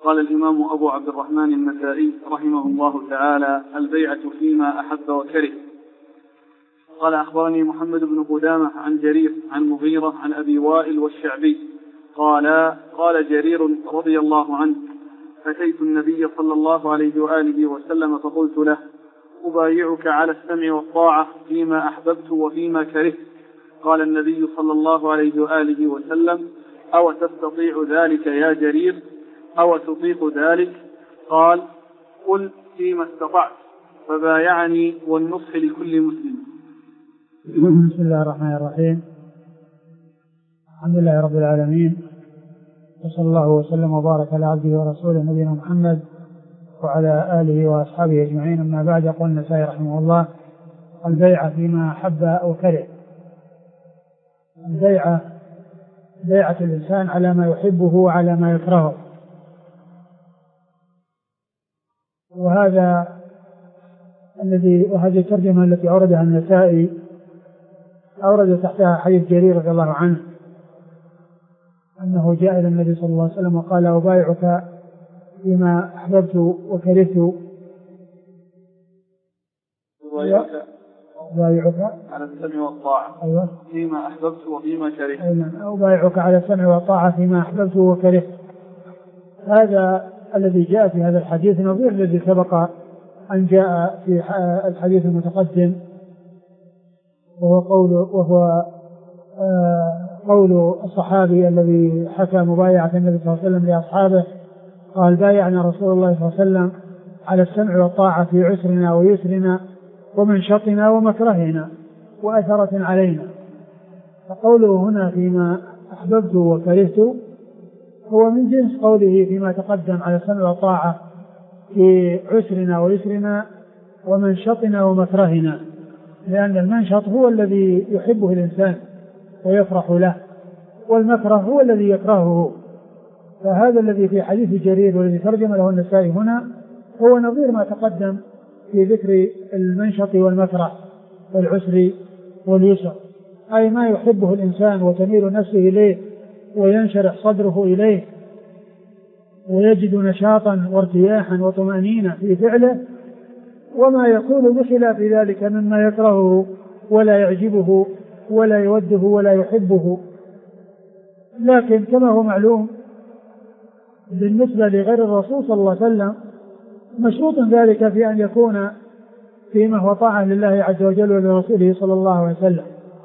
قال الإمام أبو عبد الرحمن النسائي رحمه الله تعالى: البيعة فيما أحب وكره. قال: أخبرني محمد بن قدامة عن جرير عن مغيرة عن أبي وائل والشعبي قال جرير رضي الله عنه: أتيت النبي صلى الله عليه وآله وسلم فقلت له: أبايعك على السمع والطاعة فيما أحببت وفيما كرهت. قال النبي صلى الله عليه وآله وسلم: أو تستطيع ذلك يا جرير؟ أو تطيق ذلك؟ قال: قل فيما استطعت. فبايعني والنصح لكل مسلم. بسم الله الرحمن الرحيم. الحمد لله رب العالمين، وصلى الله وسلم وبارك على عبده ورسوله نبينا محمد وعلى آله وأصحابه أجمعين. أما بعد، يقول النسائي رحمه الله: البيعة فيما أحب أو كره. البيعة بيعة الإنسان على ما يحبه وعلى ما يكرهه، وهذه الترجمة التي أوردها النسائي أورد تحتها حديث جرير رضي الله عنه أنه جاء إلى النبي صلى الله عليه وسلم وقال: أبايعك فيما أحببت وكرهت. أبايعك على السمع والطاعة فيما أحببت وفيما كرهت. أبايعك على السمع والطاعة فيما أحببت وكرهت. هذا الذي جاء في هذا الحديث نظير الذي سبق أن جاء في الحديث المتقدم، وهو قول الصحابي الذي حكى مبايعة النبي صلى الله عليه وسلم لأصحابه، قال: بايعنا رسول الله صلى الله عليه وسلم على السمع والطاعة في عسرنا ويسرنا ومنشطنا ومكرهنا وأثرة علينا. فقوله هنا فيما أحببت وكرهت هو من جنس قوله فيما تقدم على السمع والطاعة في عسرنا ويسرنا ومنشطنا ومكرهنا، لأن المنشط هو الذي يحبه الإنسان ويفرح له، والمكره هو الذي يكرهه. فهذا الذي في حديث جرير والذي ترجم له النسائي هنا هو نظير ما تقدم في ذكر المنشط والمكره والعسر واليسر، أي ما يحبه الإنسان وتميل نفسه إليه وينشرح صدره إليه ويجد نشاطا وارتياحا وطمأنينة في فعله، وما يكون بخلاف ذلك مما يكرهه ولا يعجبه ولا يوده ولا يحبه. لكن كما هو معلوم بالنسبة لغير الرسول صلى الله عليه وسلم مشروط ذلك في أن يكون فيما هو طاعة لله عز وجل ولرسوله صلى الله عليه وسلم.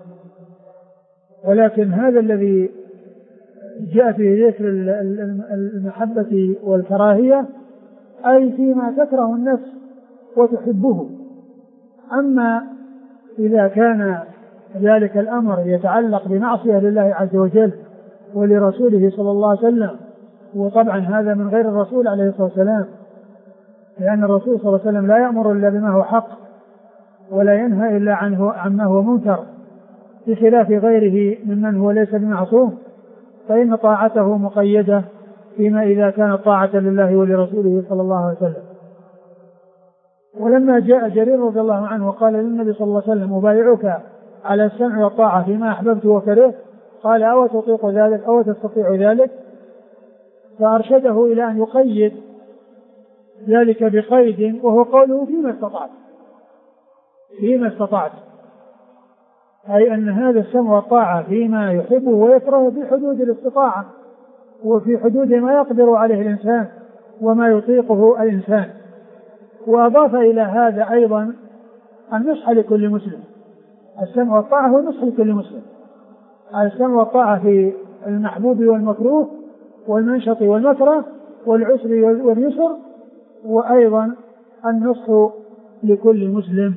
ولكن هذا الذي جاء في ذكر المحبة والكراهية أي فيما تكره النفس وتحبه. أما إذا كان ذلك الأمر يتعلق بمعصية لله عز وجل ولرسوله صلى الله عليه وسلم، وطبعا هذا من غير الرسول عليه الصلاة والسلام، لأن الرسول صلى الله عليه وسلم لا يأمر إلا بما هو حق ولا ينهى إلا عما هو منكر، بخلاف غيره ممن هو ليس بمعصوم، فإن طاعته مقيدة فيما إذا كانت طاعة لله ولرسوله صلى الله عليه وسلم. ولما جاء جرير رضي الله عنه وقال للنبي صلى الله عليه وسلم: أبايعك على السمع والطاعة فيما أحببت وكرهت، قال: أو تطيق ذلك أو تستطيع ذلك؟ فأرشده إلى أن يقيد ذلك بقيد، وهو قوله فيما استطعت. فيما استطعت أي أن هذا السمع والطاعة فيما يحبه ويكرهه في حدود الاستطاعة وفي حدود ما يقدر عليه الإنسان وما يطيقه الإنسان. وأضاف إلى هذا أيضا النصح لكل مسلم. السمع والطاعة هو النصح لكل مسلم. السمع والطاعة في المحبوب والمكروه والمنشط والمكره والعسر واليسر، وأيضا النصح لكل مسلم.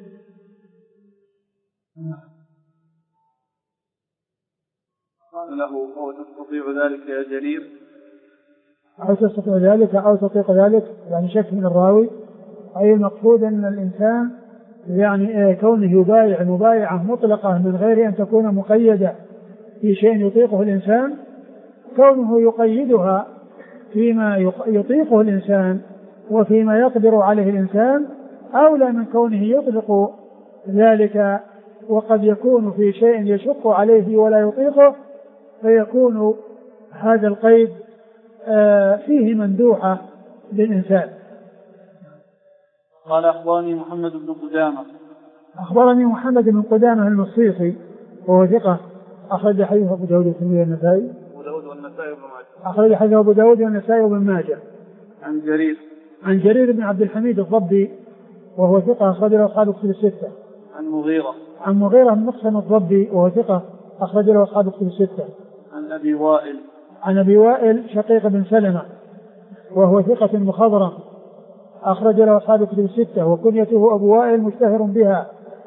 قال له: أو تستطيع ذلك يا جرير؟ أو تستطيع ذلك أو تطيق ذلك، يعني شك من الراوي. أي المقصود أن الإنسان يعني كونه يبايع مبايعة مطلقة من غير أن تكون مقيدة في شيء يطيقه الإنسان، كونه يقيدها فيما يطيقه الإنسان وفيما يقدر عليه الإنسان أولى من كونه يطلق ذلك وقد يكون في شيء يشق عليه ولا يطيقه، فيكون هذا القيد فيه مندوحة للإنسان. قال أخبرني محمد بن قدامة. أخبرني محمد بن قدامة المصيصي وهو ثقة أخرج حديث أبو داود والنسائي. أخرج حديث أبو داود والنسائي وابن ماجه. عن جرير بن عبد الحميد الضبي وهو ثقة أخرج له أصحاب الكتب الستة. عن مغيرة بن مقسم الضبي وهو ثقة أخرج له أصحاب الكتب الستة. عن أبي وائل شقيق بن سلمة وهو ثقة مخضرم أخرج له أصحاب الكتب الستة وكنيته أبو وائل مشتهر بها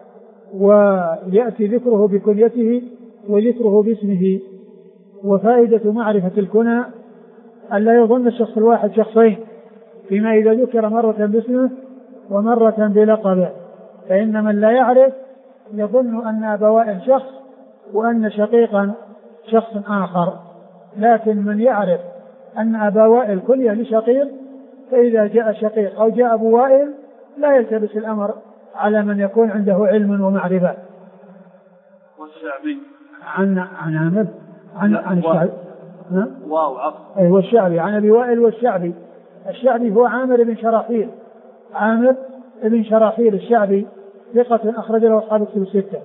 ويأتي ذكره بكنيته وذكره باسمه. وفائدة معرفة الكنى أن لا يظن الشخص الواحد شخصين فيما إذا ذكر مرة باسمه ومرة بلقبه، فإن من لا يعرف يظن أن أبا وائل شخص وأن شقيقا شخص آخر، لكن من يعرف أن أبا وائل كنية لشقيق فإذا جاء شقيق أو جاء أبو وائل لا يلتبس الأمر على من يكون عنده علم ومعرفة. والشعبي عن عامر عن الشعبي والشعبي عن أبي وائل والشعبي. الشعبي هو عامر بن شراحيل، عامر بن شراحيل الشعبي ثقة أخرج له أصحاب الكتب الستة.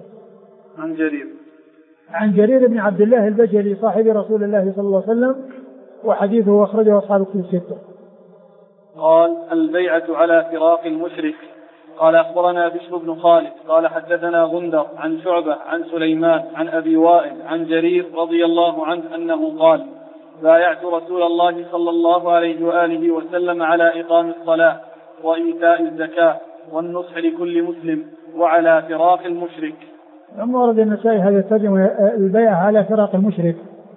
عن جرير بن عبد الله البجلي صاحب رسول الله صلى الله عليه وسلم وحديثه أخرجه أصحاب الكتب الستة. قال البيعة على فراق المشرك. قال أخبرنا بشر بن خالد قال حدثنا غندر عن شعبة عن سليمان عن أبي وائل عن جرير رضي الله عنه أنه قال بايعت رسول الله صلى الله عليه وآله وسلم على إقام الصلاة وإيتاء الزكاة والنصح لكل مسلم وعلى فراق المشرك. لما ورد النسائي هذا الترجمة البيعة على فراق المشرك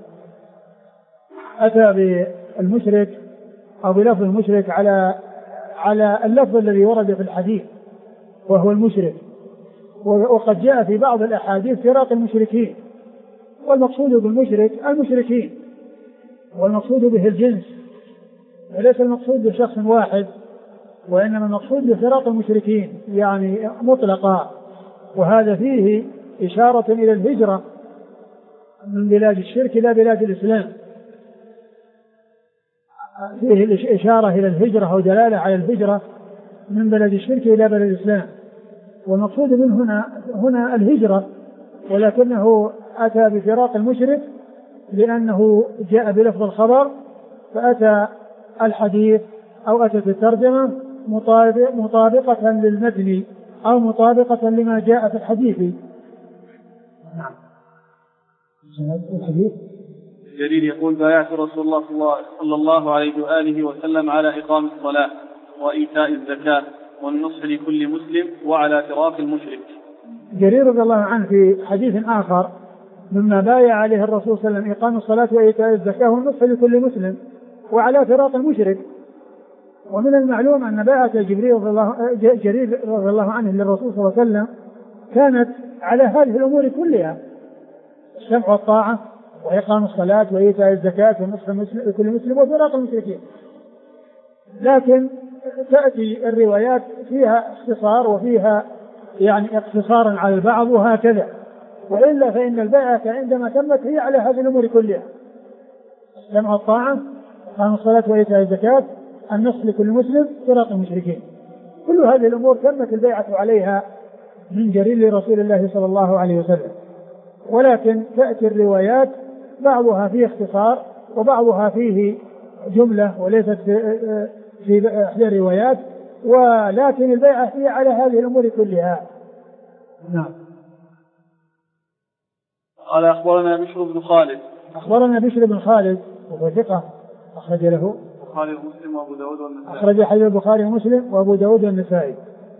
أتى بالمشرك أو بلفظ المشرك على اللفظ الذي ورد في الحديث وهو المشرك، وقد جاء في بعض الأحاديث فراق المشركين، والمقصود بالمشرك المشركين والمقصود به الجنس وليس المقصود بشخص واحد، وإنما المقصود بفراق المشركين يعني مطلقا. وهذا فيه إشارة إلى الهجرة من بلاد الشرك إلى بلاد الإسلام، فيه إشارة إلى الهجرة ودلالة على الهجرة من بلد الشرك إلى بلد الإسلام، والمقصود من هنا الهجرة، ولكنه أتى بفراق المشرك لأنه جاء بلفظ الخبر، فأتى الحديث أو أتت الترجمة مطابقة للمتن أو مطابقة لما جاء في الحديث. نعم. الحديث جرير يقول بايعت رسول الله صلى الله عليه وآله وسلم على إقام الصلاة وإيتاء الزكاة والنصح لكل مسلم وعلى فراق المشرك. جرير رضي الله عنه في حديث آخر مما بايع عليه الرسول صلى الله عليه وسلم إقام الصلاة وإيتاء الزكاة والنصح لكل مسلم وعلى فراق المشرك. ومن المعلوم أن بايعة جرير رضي الله عنه للرسول صلى الله عليه وسلم كانت على هذه الأمور كلها: السمع والطاعة وإقام الصلاة وإيتاء الزكاة والنصح لكل مسلم وفراق المشركين. لكن تأتي الروايات فيها اختصار وفيها يعني اقتصارا على البعض وهكذا، وإلا فإن البيعة عندما تمت هي على هذه الأمور كلها: السمع والطاعة، إقام الصلاة وإيتاء الزكاة، النصح لكل مسلم، فراق المشركين. كل هذه الأمور تمت البيعة عليها من جرير لرسول الله صلى الله عليه وسلم، ولكن تأتي الروايات بعضها فيه اختصار وبعضها فيه جملة وليست في إحدى الروايات، ولكن البيعة هي على هذه الأمور كلها. نعم. قال أخبرنا بشر بن خالد. أخبرنا بشر بن خالد وهو ثقة أخرج له البخاري ومسلم وأبو داود والنسائي. أخرج حديث البخاري ومسلم وأبو داود والنسائي.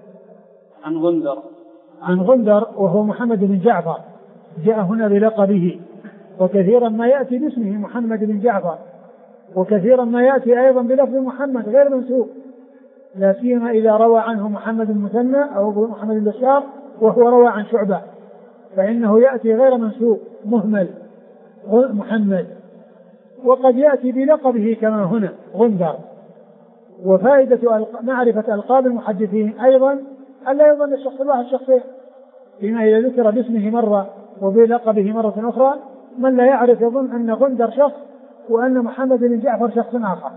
عن غندر وهو محمد بن جعفر، جاء هنا بلقبه، وكثيرا ما يأتي باسمه محمد بن جعفر، وكثيرا ما يأتي أيضا بلفظ محمد غير منسوب، لا سيما إذا روى عنه محمد المثنى أو محمد البشار وهو روى عن شعبة، فإنه يأتي غير منسوب مهمل محمد، وقد يأتي بلقبه كما هنا غندر. وفائدة معرفة ألقاب المحدثين أيضا ألا يظن الشخص الواحد شخصين، فيما إذا ذكر باسمه مرة وبلقبه مرة أخرى من لا يعرف يظن أن غندر شخص وأن محمد بن جعفر شخص آخر.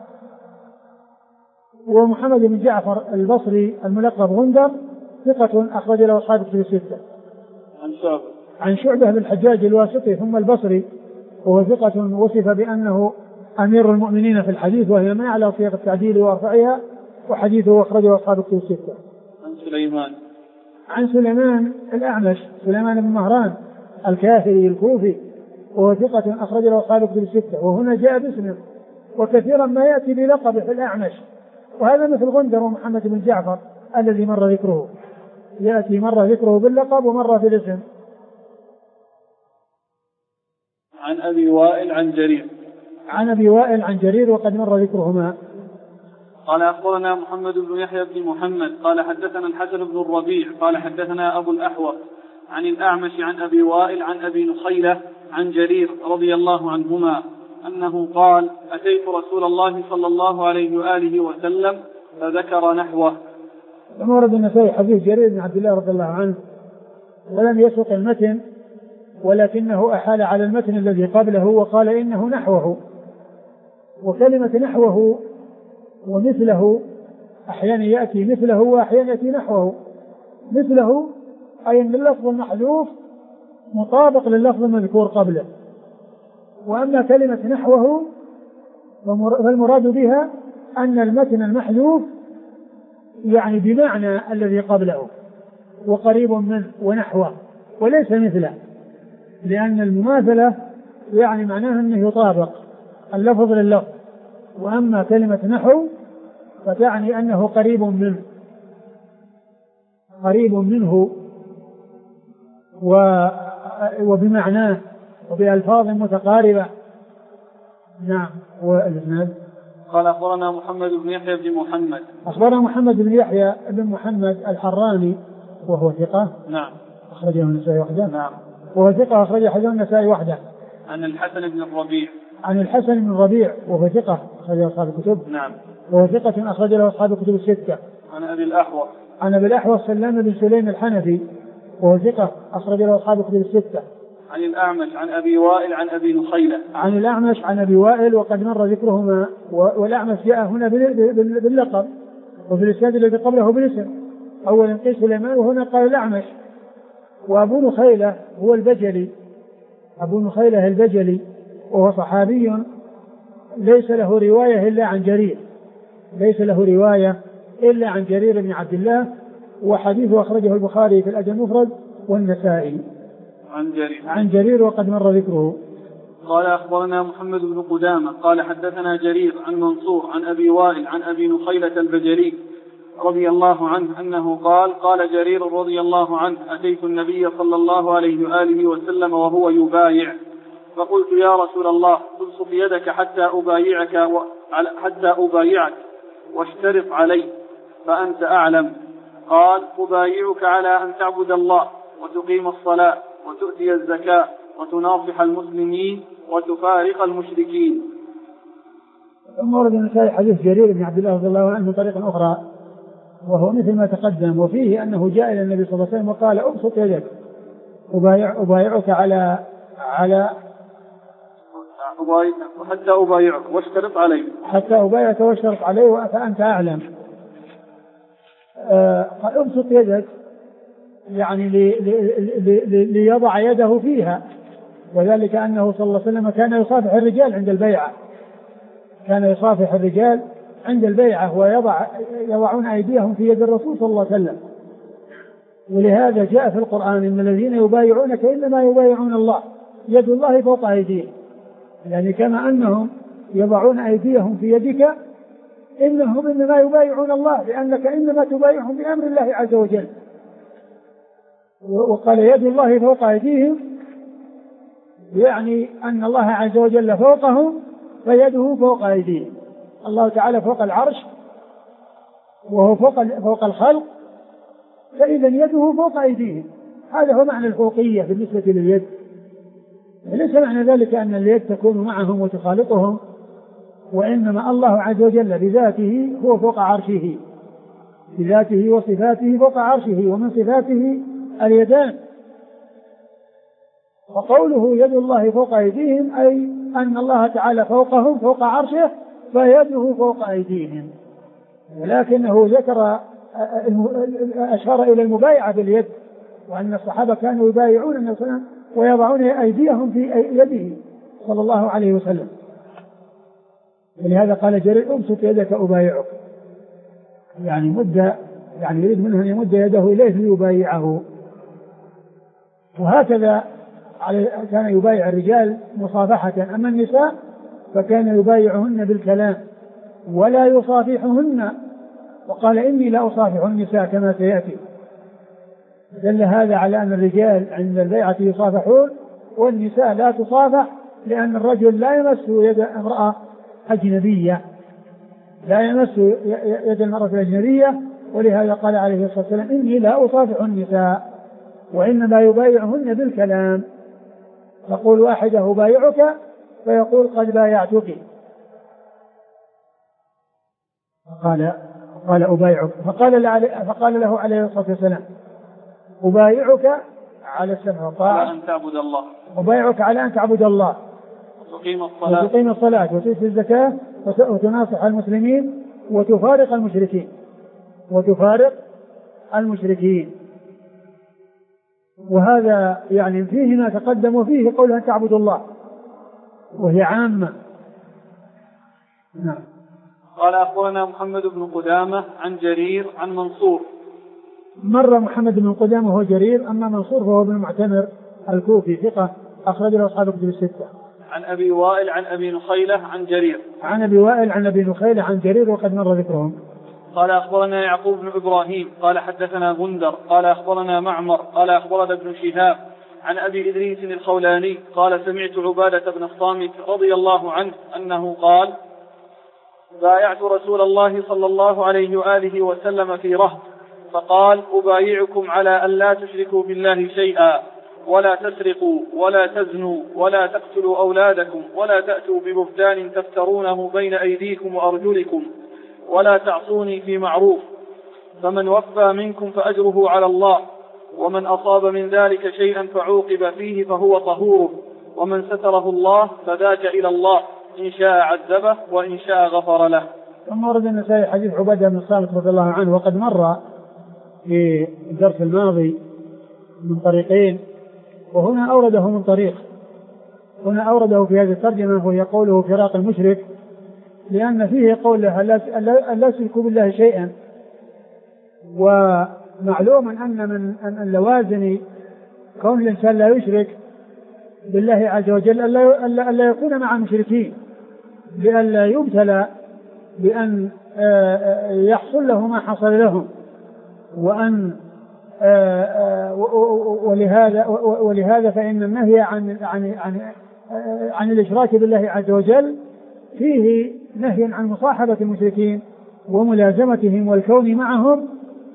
ومحمد بن جعفر البصري الملقب غندر ثقة أخرج له أصحاب الكتب الستة. عن شعبة بن الحجاج الواسطي ثم البصري، وهو ثقة وصف بأنه أمير المؤمنين في الحديث، وهي ما على صيغة التعديل وارفعها، وحديثه أخرجه أصحاب الكتب الستة. عن سليمان الأعمش سليمان بن مهران الكاهلي الكوفي، وهو ثقة أخرج له أصحاب الكتب الستة، وهنا جاء باسمه، وكثيرا ما يأتي بلقبه في الأعمش، وهذا مثل غندر ومحمد بن جعفر الذي مر ذكره، يأتي مرة ذكره باللقب ومرة في الاسم. عن أبي وائل عن جرير. عن أبي وائل عن جرير وقد مر ذكرهما. قال أخبرنا محمد بن يحيى بن محمد قال حدثنا الحسن بن الربيع قال حدثنا أبو الأحوص عن الأعمش عن أبي وائل عن أبي نخيلة عن جرير رضي الله عنهما أنه قال أتيت رسول الله صلى الله عليه وآله وسلم فذكر نحوه. ورد النسائي حديث جرير بن عبد الله رضي الله عنه، ولم يسق المتن، ولكنه أحال على المتن الذي قبله وقال إنه نحوه. وكلمة نحوه ومثله أحيانا يأتي مثله وأحيانا يأتي نحوه. مثله أي أن اللفظ المحذوف مطابق لللفظ المذكور قبله. وأما كلمة نحوه فالمراد بها أن المتن المحذوف يعني بمعنى الذي قبله وقريب منه ونحوه، وليس مثله، لأن المماثلة يعني معناها أنه يطابق اللفظ لللفظ. وأما كلمة نحو فتعني أنه قريب منه وبمعناه وبألفاظ متقاربة. نعم. والإسناد قال أخبرنا محمد بن يحيى بن محمد. أخبرنا محمد بن يحيى بن محمد الحراني وهو ثقة. نعم. أخرجه النسائي وحده. نعم. وهو ثقة أخرجه حديث النسائي وحده. عن الحسن بن الربيع. عن الحسن بن الربيع وهو ثقة أخرجه أصحاب الكتب. نعم. وهو ثقة أخرج له أصحاب الكتب الستة. عن أبي الأحوص. عن أبي الأحوص سلام بن سليم الحنفي وهو ثقة أخرج له أصحاب الكتب الستة. عن الأعمش عن أبي وائل عن أبي نخيلة. عن الأعمش عن أبي وائل وقد مر ذكرهما. والأعمش جاء هنا باللقب، وفي الإسناد الذي قبله بالاسم، أولا قيس سليمان وهنا قال الأعمش. وأبو نخيلة هو البجلي، أبو نخيلة البجلي، وهو صحابي ليس له رواية إلا عن جرير، ليس له رواية إلا عن جرير بن عبد الله، وحديثه أخرجه البخاري في الأدب المفرد والنسائي. عن جرير وقد مر ذكره. قال أخبرنا محمد بن قدامة قال حدثنا جرير عن منصور عن أبي وائل عن أبي نخيلة البجلي رضي الله عنه أنه قال جرير رضي الله عنه أتيت النبي صلى الله عليه وآله وسلم وهو يبايع، فقلت يا رسول الله ابسط يدك حتى أبايعك واشترط علي فأنت أعلم. قال أبايعك على أن تعبد الله وتقيم الصلاة وتؤتي الزكاة وتناصح المسلمين وتفارق المشركين. ثم ورد النسائي حديث جرير بن عبد الله رضي الله عنه من طريق أخرى، وهو مثل ما تقدم، وفيه أنه جاء إلى النبي صلى الله عليه وسلم وقال أبسط يدك أبايعك على حتى أبايعك واشترط علي، حتى أبايعك واشترط علي فأنت أعلم. أبسط يدك يعني ليضع يده فيها، وذلك أنه صلى الله عليه وسلم كان يصافح الرجال عند البيعة، كان يصافح الرجال عند البيعة ويضعون أيديهم في يد الرسول صلى الله عليه وسلم. ولهذا جاء في القرآن إن الذين يبايعونك إنما يبايعون الله يد الله فوق أيديهم، يعني كما أنهم يضعون أيديهم في يدك إنهم إنما يبايعون الله، لأنك إنما تبايعهم بأمر الله عز وجل. وقال يد الله فوق أيديهم، يعني أن الله عز وجل فوقهم فيده فوق أيديهم. الله تعالى فوق العرش وهو فوق الخلق، فإذا يده فوق أيديهم. هذا هو معنى الفوقية بالنسبة لليد. ليس معنى ذلك أن اليد تكون معهم وتخالطهم، وإنما الله عز وجل بذاته هو فوق عرشه، بذاته وصفاته فوق عرشه، ومن صفاته اليدان. وقوله يد الله فوق أيديهم أي أن الله تعالى فوقهم فوق عرشه فيده فوق أيديهم، ولكنه ذكر أشار إلى المبايعة باليد، وأن الصحابة كانوا يبايعون النبي صلى الله عليه وسلم ويضعون أيديهم في يده صلى الله عليه وسلم، ولهذا قال جرير امسك يدك أبايعك، يعني مد، يعني يريد منه أن يمد يده إليه ليبايعه. وهكذا كان يبايع الرجال مصافحة، أما النساء فكان يبايعهن بالكلام ولا يصافحهن، وقال إني لا أصافح النساء كما سيأتي. دل هذا على أن الرجال عند البيعة يصافحون والنساء لا تصافح، لأن الرجل لا يمس يد امرأة أجنبية، لا يمس يد المرأة الأجنبية، ولهذا قال عليه الصلاة والسلام إني لا أصافح النساء، وإنما يبايعهن بالكلام. تقول واحدة أبايعك فيقول قد بايعتك، قال أبايعك، فقال له عليه الصلاة والسلام أبايعك على السمع والطاعة، أن تعبد الله، أبايعك على أن تعبد الله وتقيم الصلاة وتؤتي الزكاة وتناصح المسلمين وتفارق المشركين. وهذا يعني فيه ما تقدم، وفيه قول أن تعبد الله وهي عامة. نعم. قال أخبرنا محمد بن قدامة عن جرير عن منصور. مر محمد بن قدامة هو جرير، أما منصور فهو ابن المعتمر الكوفي ثقة أخرج له أصحاب الكتب الستة. عن أبي وائل عن أبي نخيلة عن جرير. عن أبي وائل عن أبي نخيلة عن جرير وقد مر ذكرهم. قال أخبرنا يعقوب بن إبراهيم قال حدثنا غندر قال أخبرنا معمر قال أخبرنا ابن شهاب عن أبي إدريس الخولاني قال سمعت عبادة بن الصامت رضي الله عنه أنه قال بايعت رسول الله صلى الله عليه وآله وسلم في رهط، فقال أبايعكم على أن لا تشركوا بالله شيئا ولا تسرقوا ولا تزنوا ولا تقتلوا أولادكم ولا تأتوا ببهتان تفترونه بين أيديكم وأرجلكم ولا تعصوني في معروف، فمن وفى منكم فأجره على الله، ومن أصاب من ذلك شيئا فعوقب فيه فهو طهوره، ومن ستره الله فذاك إلى الله إن شاء عذبه وإن شاء غفر له. ثم ورد النسائي حديث عبادة بن الصامت رضي الله عنه وقد مر في الدرس الماضي من طريقين، وهنا أورده من طريق، هنا أورده في هذه الترجمة وهي قوله فراق المشرك، لأن فيه قوله أن لا تشركوا بالله شيئا، ومعلوم أن من اللوازم كون الإنسان لا يشرك بالله عز وجل ألا يكون مع المشركين، لئلا يبتلى بأن يحصل له ما حصل لهم، وأن ولهذا فإن النهي عن الإشراك بالله عز وجل فيه نهي عن مصاحبة المشركين وملازمتهم والكون معهم،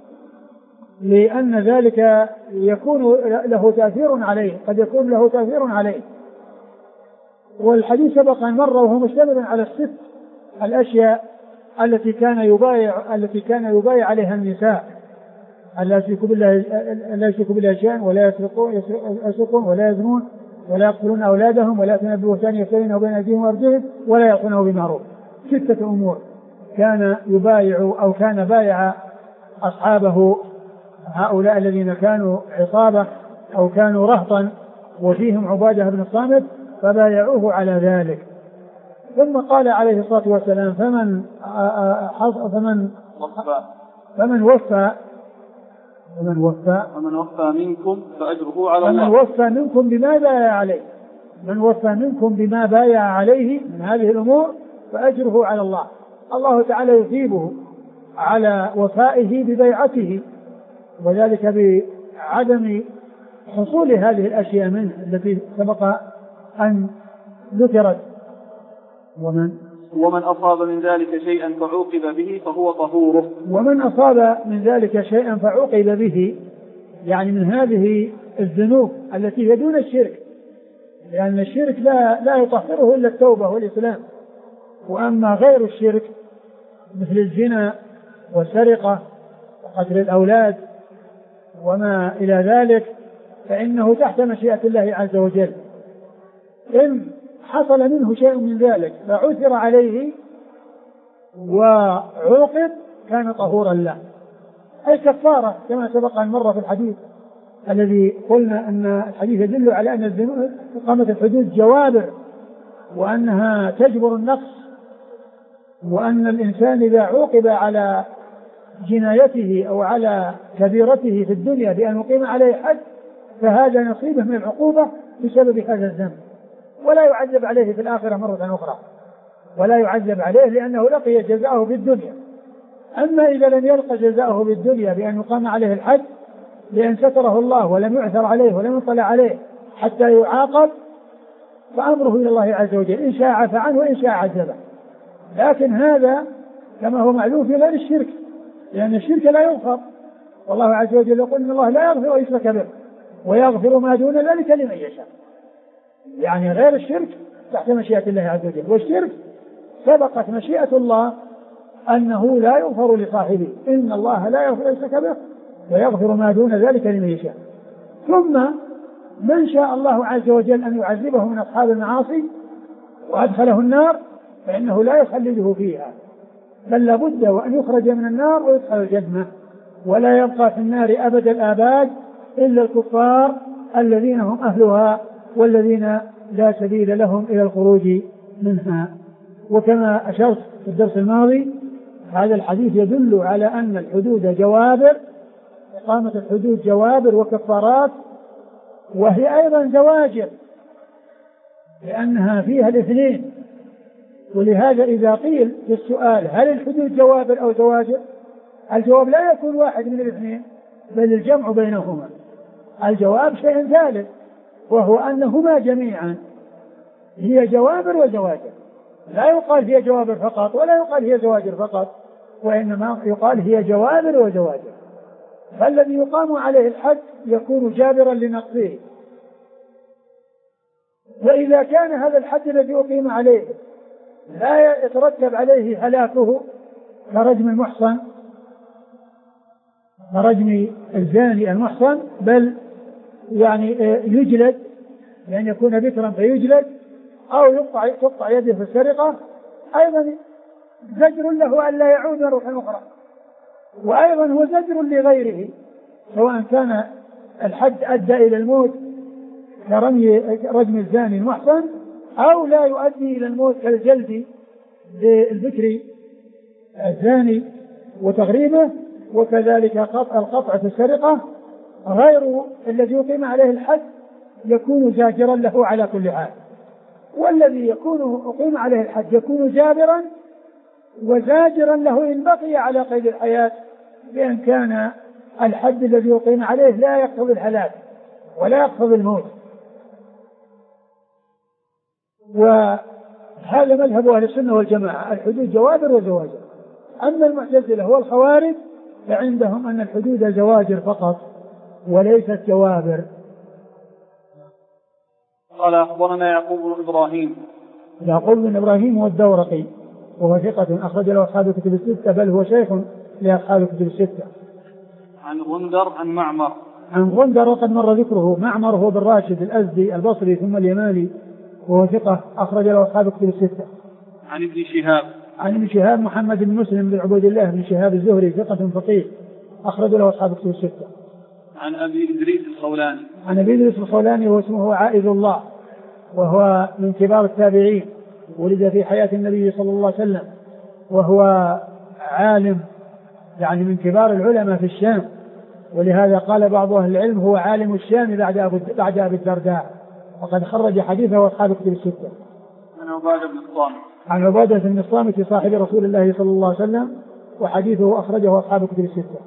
لأن ذلك يكون له تأثير عليه، قد يكون له تأثير عليه. والحديث سبق أن مر وهو مشتمل على الست الأشياء التي كان يبايع عليها النساء: ألا يشركوا بالله شيئا ولا يسرقون ولا يزنون ولا يقتلون أولادهم ولا يأتون ببهتان يفترونه بين أيديهم وأرجلهم ولا يعصونه بمعروف. 6 أمور كان يبايع أو كان بايع أصحابه هؤلاء الذين كانوا عصابة أو كانوا رهطا وفيهم عبادة بن الصامت، فبايعوه على ذلك. ثم قال عليه الصلاة والسلام فمن وفى منكم فأجره على الله. فمن وفى منكم بما بايع عليه، من وفى منكم بما بايع عليه من هذه الأمور فأجره على الله. الله تعالى يثيبه على وفائه ببيعته، وذلك بعدم حصول هذه الأشياء منه التي سبق أن ذكرت. ومن أصاب من ذلك شيئا فعوقب به فهو طهوره. ومن أصاب من ذلك شيئا فعوقب به، يعني من هذه الذنوب التي هي دون الشرك، لأن الشرك لا يطهره إلا التوبة والإسلام، وأما غير الشرك مثل الزنا والسرقة وقتل الأولاد وما إلى ذلك فإنه تحت مشيئة الله عز وجل. إن حصل منه شيء من ذلك فعثر عليه وعوقب كان طهورا له، أي كفارة كما سبق أن مر في الحديث الذي قلنا أن الحديث يدل على أن إقامة الحدود جوابر، وأنها تجبر النقص، وأن الإنسان إذا عوقب على جنايته أو على كبيرته في الدنيا بأن يقيم عليه حد فهذا نصيبه من العقوبة بسبب هذا الذنب، ولا يعذب عليه في الآخرة مرة أخرى، ولا يعذب عليه لأنه لقي جزاءه في الدنيا. أما إذا لم يلقى جزاءه في الدنيا بأن يقام عليه الحد لأن ستره الله ولم يعثر عليه ولم يطلع عليه حتى يعاقب فأمره إلى الله عز وجل، إن شاء عفى عنه وإن شاء عذبه. لكن هذا كما هو معلوم في غير الشرك، لأن الشرك لا يغفر، والله عز وجل يقول إن الله لا يغفر ويشرك به ويغفر ما دون ذلك لمن يشاء. يعني غير الشرك تحت مشيئة الله عز وجل، والشرك سبقت مشيئة الله أنه لا يغفر لصاحبه، إن الله لا يغفر ويشرك به ويغفر ما دون ذلك لمن يشاء. ثم من شاء الله عز وجل أن يعذبه من أصحاب المعاصي وأدخله النار فإنه لا يخلده فيها، بل لابد وأن يخرج من النار ويدخل الجنة، ولا يبقى في النار أبد الآباد إلا الكفار الذين هم أهلها والذين لا سبيل لهم إلى الخروج منها. وكما أشرت في الدرس الماضي هذا الحديث يدل على أن الحدود جوابر، إقامة الحدود جوابر وكفارات، وهي أيضا زواجر لأنها فيها الاثنين. ولهذا إذا قيل في السؤال هل الحدود جوابر أو زواجر، الجواب لا يكون واحد من الاثنين بل الجمع بينهما. الجواب شيء ثالث وهو أنهما جميعا هي جوابر وزواجر، لا يقال هي جوابر فقط ولا يقال هي زواجر فقط، وإنما يقال هي جوابر وزواجر. فالذي يقام عليه الحد يكون جابرا لنقصه، وإذا كان هذا الحد الذي أقيم عليه لا يترتب عليه هلاكه كرجم المحصن كرجم الزاني المحصن، بل يعني يجلد لأن يكون بكرا فيجلد أو تقطع يده في السرقة، أيضا زجر له أن لا يعود مرة أخرى، وأيضا هو زجر لغيره سواء كان الحد أدى إلى الموت كرجم الزاني المحصن أو لا يؤدي إلى الموت كالجلد للبكر الزاني وتغريبه، وكذلك القطع في السرقة. غير الذي يقيم عليه الحد يكون زاجرا له على كل حال، والذي يكون أقيم عليه الحد يكون جابرا وزاجرا له إن بقي على قيد الحياة، بأن كان الحد الذي يقيم عليه لا يقتضي الهلاك ولا يقتضي الموت. وهذا مذهب أهل السنة والجماعة، الحدود جوابر وزواجر. أما المعتزلة والخوارج فعندهم أن الحدود زواجر فقط وليست جوابر. قال أخبرنا يعقوب بن إبراهيم هو الدورقي وهو ثقة أخرج له أصحاب الكتب الستة، بل هو شيخ لأصحاب الكتب الستة. عن غندر عن غندر وقد مر ذكره. معمر هو بن راشد الأزدي البصري ثم اليماني وهو ثقة أخرج له أصحاب الكتب الستة. عن ابن شهاب محمد بن مسلم بن عبيد الله بن شهاب الزهري ثقة فقيه أخرج له أصحاب الكتب الستة. عن أبي إدريس الخولاني واسمه عائذ الله، وهو من كبار التابعين، ولد في حياة النبي صلى الله عليه وسلم، وهو عالم يعني من كبار العلماء في الشام، ولهذا قال بعض أهل العلم هو عالم الشام بعد أبي الدرداء، وقد خرج حديثه أصحاب الكتب الستة. عن عبادة بن الصامت صاحب رسول الله صلى الله عليه وسلم، وحديثه أخرجه أصحاب الكتب الستة.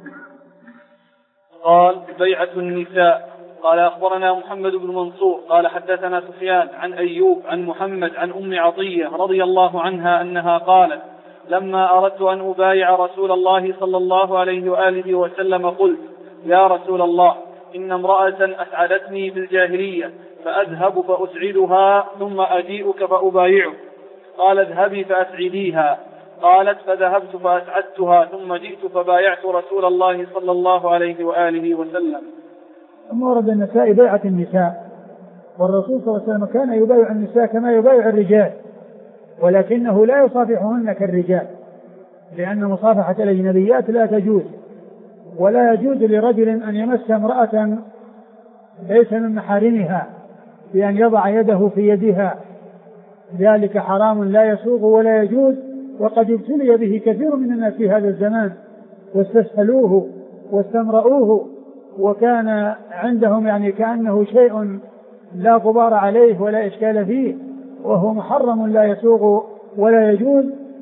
قال بيعة النساء. قال أخبرنا محمد بن منصور قال حدثنا سفيان عن أيوب عن محمد عن أم عطية رضي الله عنها أنها قالت لما أردت أن أبايع رسول الله صلى الله عليه وآله وسلم قلت يا رسول الله إن امرأة أسعدتني في الجاهلية فأذهب فأسعدها ثم أجيئك فأبايعك. قال اذهبي فأسعديها. قالت فذهبت فأسعدتها ثم جئت فبايعت رسول الله صلى الله عليه وآله وسلم. ثم ورد النساء بيعة النساء، والرسول صلى الله عليه وسلم كان يبايع النساء كما يبايع الرجال، ولكنه لا يصافحهن كالرجال، لأن مصافحة الأجنبيات لا تجوز، ولا يجوز لرجل أن يمس امرأة ليس من محارمها بأن يضع يده في يدها، ذلك حرام لا يسوغ ولا يجوز، وقد ابتلي به كثير من الناس في هذا الزمان واستسهلوه واستمرؤوه، وكان عندهم يعني كأنه شيء لا غبار عليه ولا إشكال فيه، وهو محرم لا يسوغ ولا يجوز.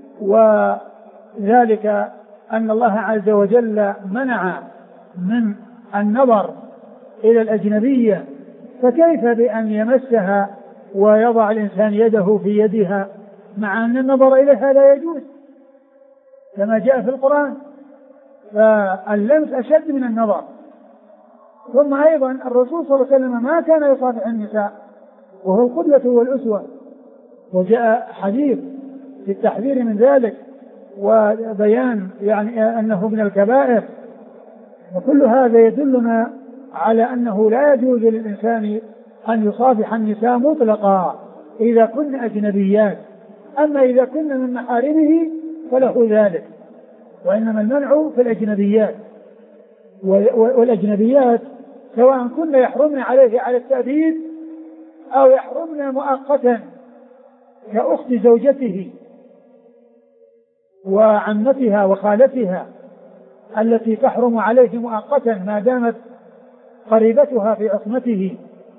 وذلك أن الله عز وجل منع من النظر إلى الأجنبية، فكيف بأن يمسها ويضع الإنسان يده في يدها مع أن النظر إليها لا يجوز كما جاء في القرآن، فاللمس أشد من النظر. ثم أيضا الرسول صلى الله عليه وسلم ما كان يصافح النساء وهو القدوة والأسوة، وجاء حديث في التحذير من ذلك وبيان يعني أنه من الكبائر، وكل هذا يدلنا على أنه لا يجوز للإنسان أن يصافح النساء مطلقا إذا كن أجنبيات، أما إذا كن من محارمه فله ذلك، وإنما المنع في الأجنبيات، والأجنبيات سواء كن يحرمن عليه على التأبيد أو يحرمن مؤقتا كأخت زوجته وعمتها وخالتها التي تحرم عليه مؤقتا ما دامت قريبتها في عصمته،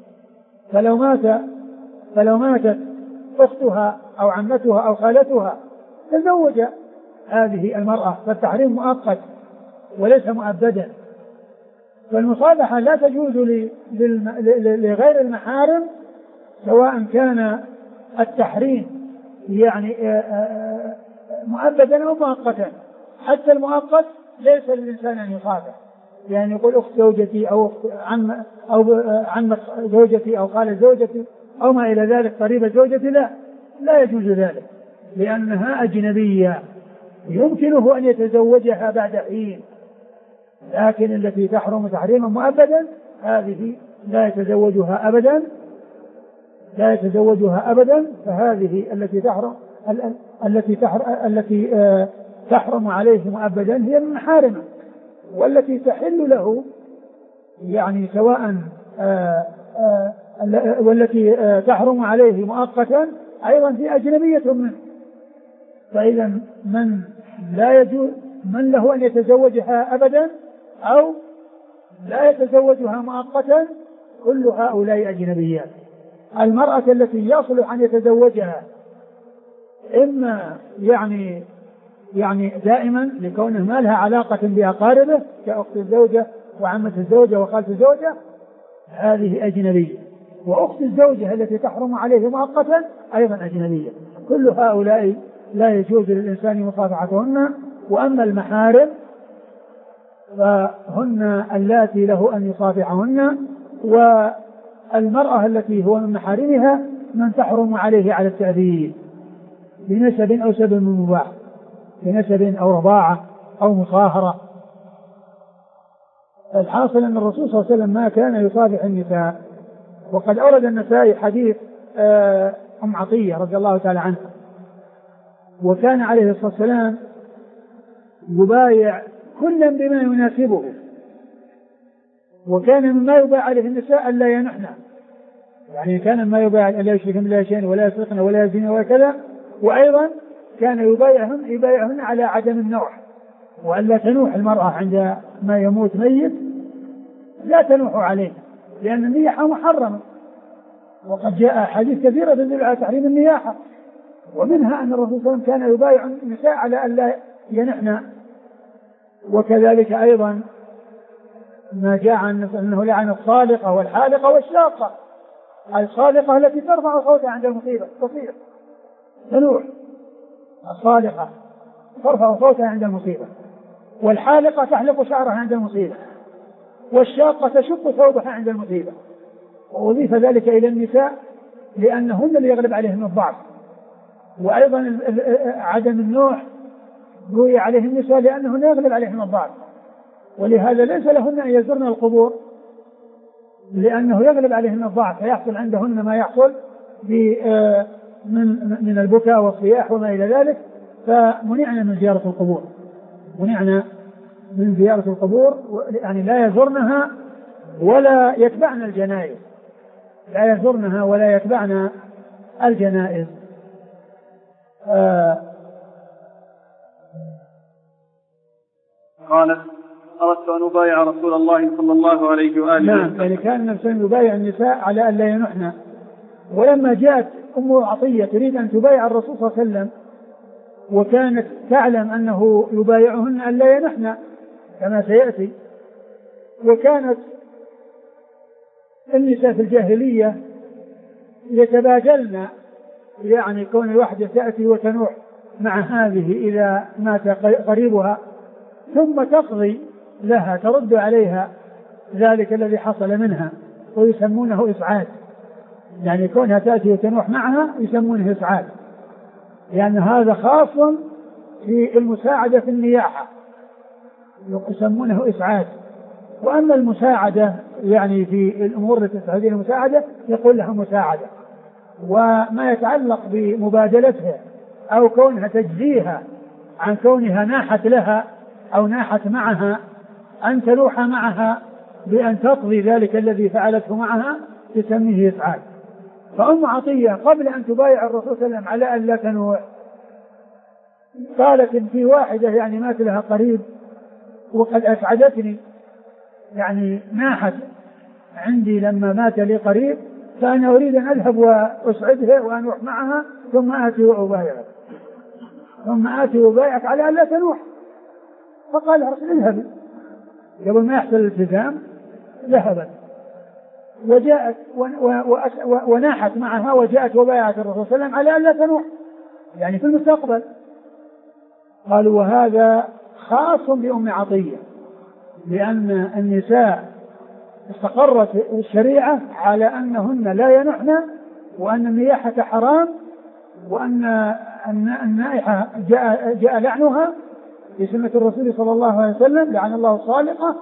فلو ماتت أختها أو عمتها أو خالتها تزوج هذه المرأة، فالتحريم مؤقت وليس مؤبدا. فالمصافحة لا تجوز لغير المحارم سواء كان التحريم يعني مؤبدا أو مؤقتا، حتى المؤقت ليس للإنسان أن يصافح، يعني يقول أخت زوجتي أو عمة زوجتي أو خالة زوجتي أو ما إلى ذلك قريبة زوجتي، لا يجوز ذلك، لأنها أجنبية يمكنه أن يتزوجها بعد حين، لكن التي تحرم تحريما مؤبدا هذه لا يتزوجها أبدا، فهذه التي تحرم عليه مؤبدا هي من محارمه، والتي تحل له يعني سواء والتي تحرم عليه مؤقتا أيضا هي أجنبية منه. فإذا من لا يجوز من له أن يتزوجها أبدا أو لا يتزوجها مؤقتا كل هؤلاء أجنبيات. المرأة التي يصلح أن يتزوجها إما يعني دائما لكونه ما لها علاقة بأقاربه كأخت الزوجة وعمة الزوجة وخالة الزوجة، هذه أجنبية، وأخت الزوجة التي تحرم عليه مؤقتا أيضا أجنبية. كل هؤلاء لا يجوز للإنسان مصافحتهن. وأما المحارم فهن اللاتي له أن يصافحهن، والمرأة التي هو من محارمها من تحرم عليه على التأبيد بنسب أو سبب مباح، بنسب أو رضاعة أو مصاهرة. الحاصل أن الرسول صلى الله عليه وسلم ما كان يصافح النساء. وقد أورد النسائي حديث أم عطية رضي الله تعالى عنها، وكان عليه الصلاة والسلام يبايع كلا بما يناسبه، وكان مما يبايع عليه النساء ألا ينحن، يعني كان مما يبايع ألا يشركن بالله شيئا ولا يسرقن ولا يزين وكذا، وأيضا كان يبايعهن على عدم النوح، وألا تنوح المرأة عند ما يموت ميت، لا تنوح عليه لأن النياحة محرمة، وقد جاء حديث كثيرة تدل على تحريم النياحة، ومنها أن الرسول صلى الله عليه وسلم كان يبايع النساء على ألا ينحن. وكذلك أيضا ما جاء عن أنه لعن الصالقة والحالقة والشاقة. الصالقة التي ترفع صوتها عند المصيبة تصيح تنوح، الصالقة ترفع صوتها عند المصيبة، والحالقة تحلق شعرها عند المصيبة، والشاقة تشق ثوبها عند المصيبة. وأضيف ذلك إلى النساء لأنهن اللي يغلب عليهن الضعف. وأيضا عدم النوح روي عليه النساء لأنهن يغلب عليهن الضعف، ولهذا ليس لهن أن يزرن القبور لأنه يغلب عليهن الضعف فيحصل عندهن ما يحصل من البكاء والصياح وما إلى ذلك، فمنعنا من زيارة القبور، منعنا من زيارة القبور، يعني لا يزورنها ولا يتبعنا الجنائز، لا يزورنها ولا يتبعنا الجنائز. قالت أردت أن أبايع رسول الله صلى الله عليه وآله نعم، يعني كان النبي يبايع النساء على أن لا ينحن، ولما جاءت أم عطية تريد أن تبايع الرسول صلى الله عليه وسلم وكانت تعلم أنه يبايعهن أن لا ينحن كما سيأتي، وكانت النساء في الجاهلية يتبادلن، يعني كون الواحدة تأتي وتنوح مع هذه إذا مات قريبها ثم تقضي لها ترد عليها ذلك الذي حصل منها، ويسمونه إسعاد، يعني كونها تأتي وتنوح معها يسمونه إسعاد، لأن هذا خاص في المساعدة في النياحة يسمونه إسعاد. وأما المساعدة يعني في الأمور التي تستهدف المساعدة يقول لها مساعدة. وما يتعلق بمبادلتها أو كونها تجزيها عن كونها ناحت لها أو ناحت معها أن تلوح معها بأن تقضي ذلك الذي فعلته معها تسميه إسعاد. فأم عطية قبل أن تبايع الرسول صلى الله عليه وسلم على أن لا تنوح قالت إن في واحدة يعني مات لها قريب وقد أسعدتني، يعني ناحت عندي لما مات لي قريب، فأنا أريد أن أذهب وأسعدها وأنوح معها ثم آتي وأبايعك على أن لا تنوح. فقال الرسول اذهبي، قبل ما يحصل الالتزام ذهبت وجاءت وناحت معها وجاءت وبايعت الرسول صلى الله عليه وسلم على أن لا تنوح، يعني في المستقبل. قالوا وهذا خاص بأم عطية، لأن النساء استقرت الشريعة على أنهن لا ينحن، وأن النياحة حرام، وأن النائحة جاء لعنها في سنة الرسول صلى الله عليه وسلم، لعن الله الصالقة.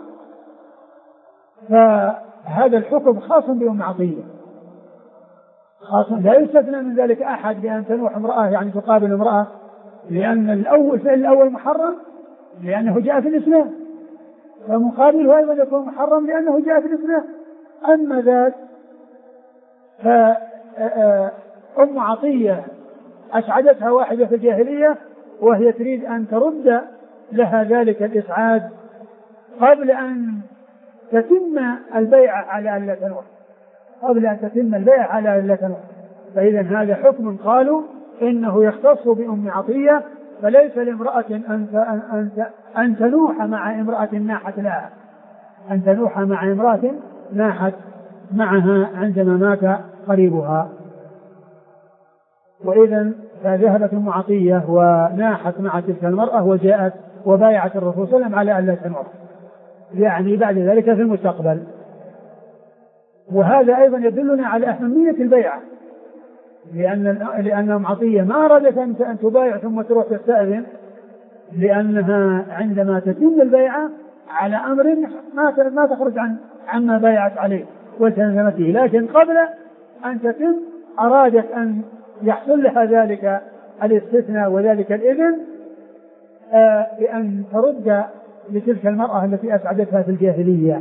فهذا الحكم خاص بأم عطية، خاص لا يستثنى من ذلك أحد بأن تنوح امرأة يعني تقابل امرأة، لأن الفعل الأول محرم لأنه جاء في الإسلام، فمقابله أيضا يكون محرم لأنه جاء في الإسلام. أما ذات فأم عطية أسعدتها واحدة في الجاهلية وهي تريد أن ترد لها ذلك الإسعاد قبل أن تتم البيعة على أن لا تنوح، فإذا هذا حكم قالوا إنه يختص بأم عطية، فليس لامرأة أن تنوح مع امرأة ناحت لها، أن تنوح مع امرأة ناحت معها عندما مات قريبها. وإذا فذهبت أم عطية وناحت مع تلك المرأة وجاءت وبايعت الرسول صلى الله عليه وسلم على أن لا تنوح، يعني بعد ذلك في المستقبل. وهذا أيضا يدلنا على أهمية البيعة، لأن أم عطية ما أرادت أن تبايع ثم تروح تستأذن، لأنها عندما تتم البيعة على أمر ما تخرج عما بايعت عليه والتزمته، لكن قبل أن تتم أرادت أن يحصل لها ذلك الاستثناء وذلك الإذن بأن ترد لتلك المرأة التي أسعدتها في الجاهلية.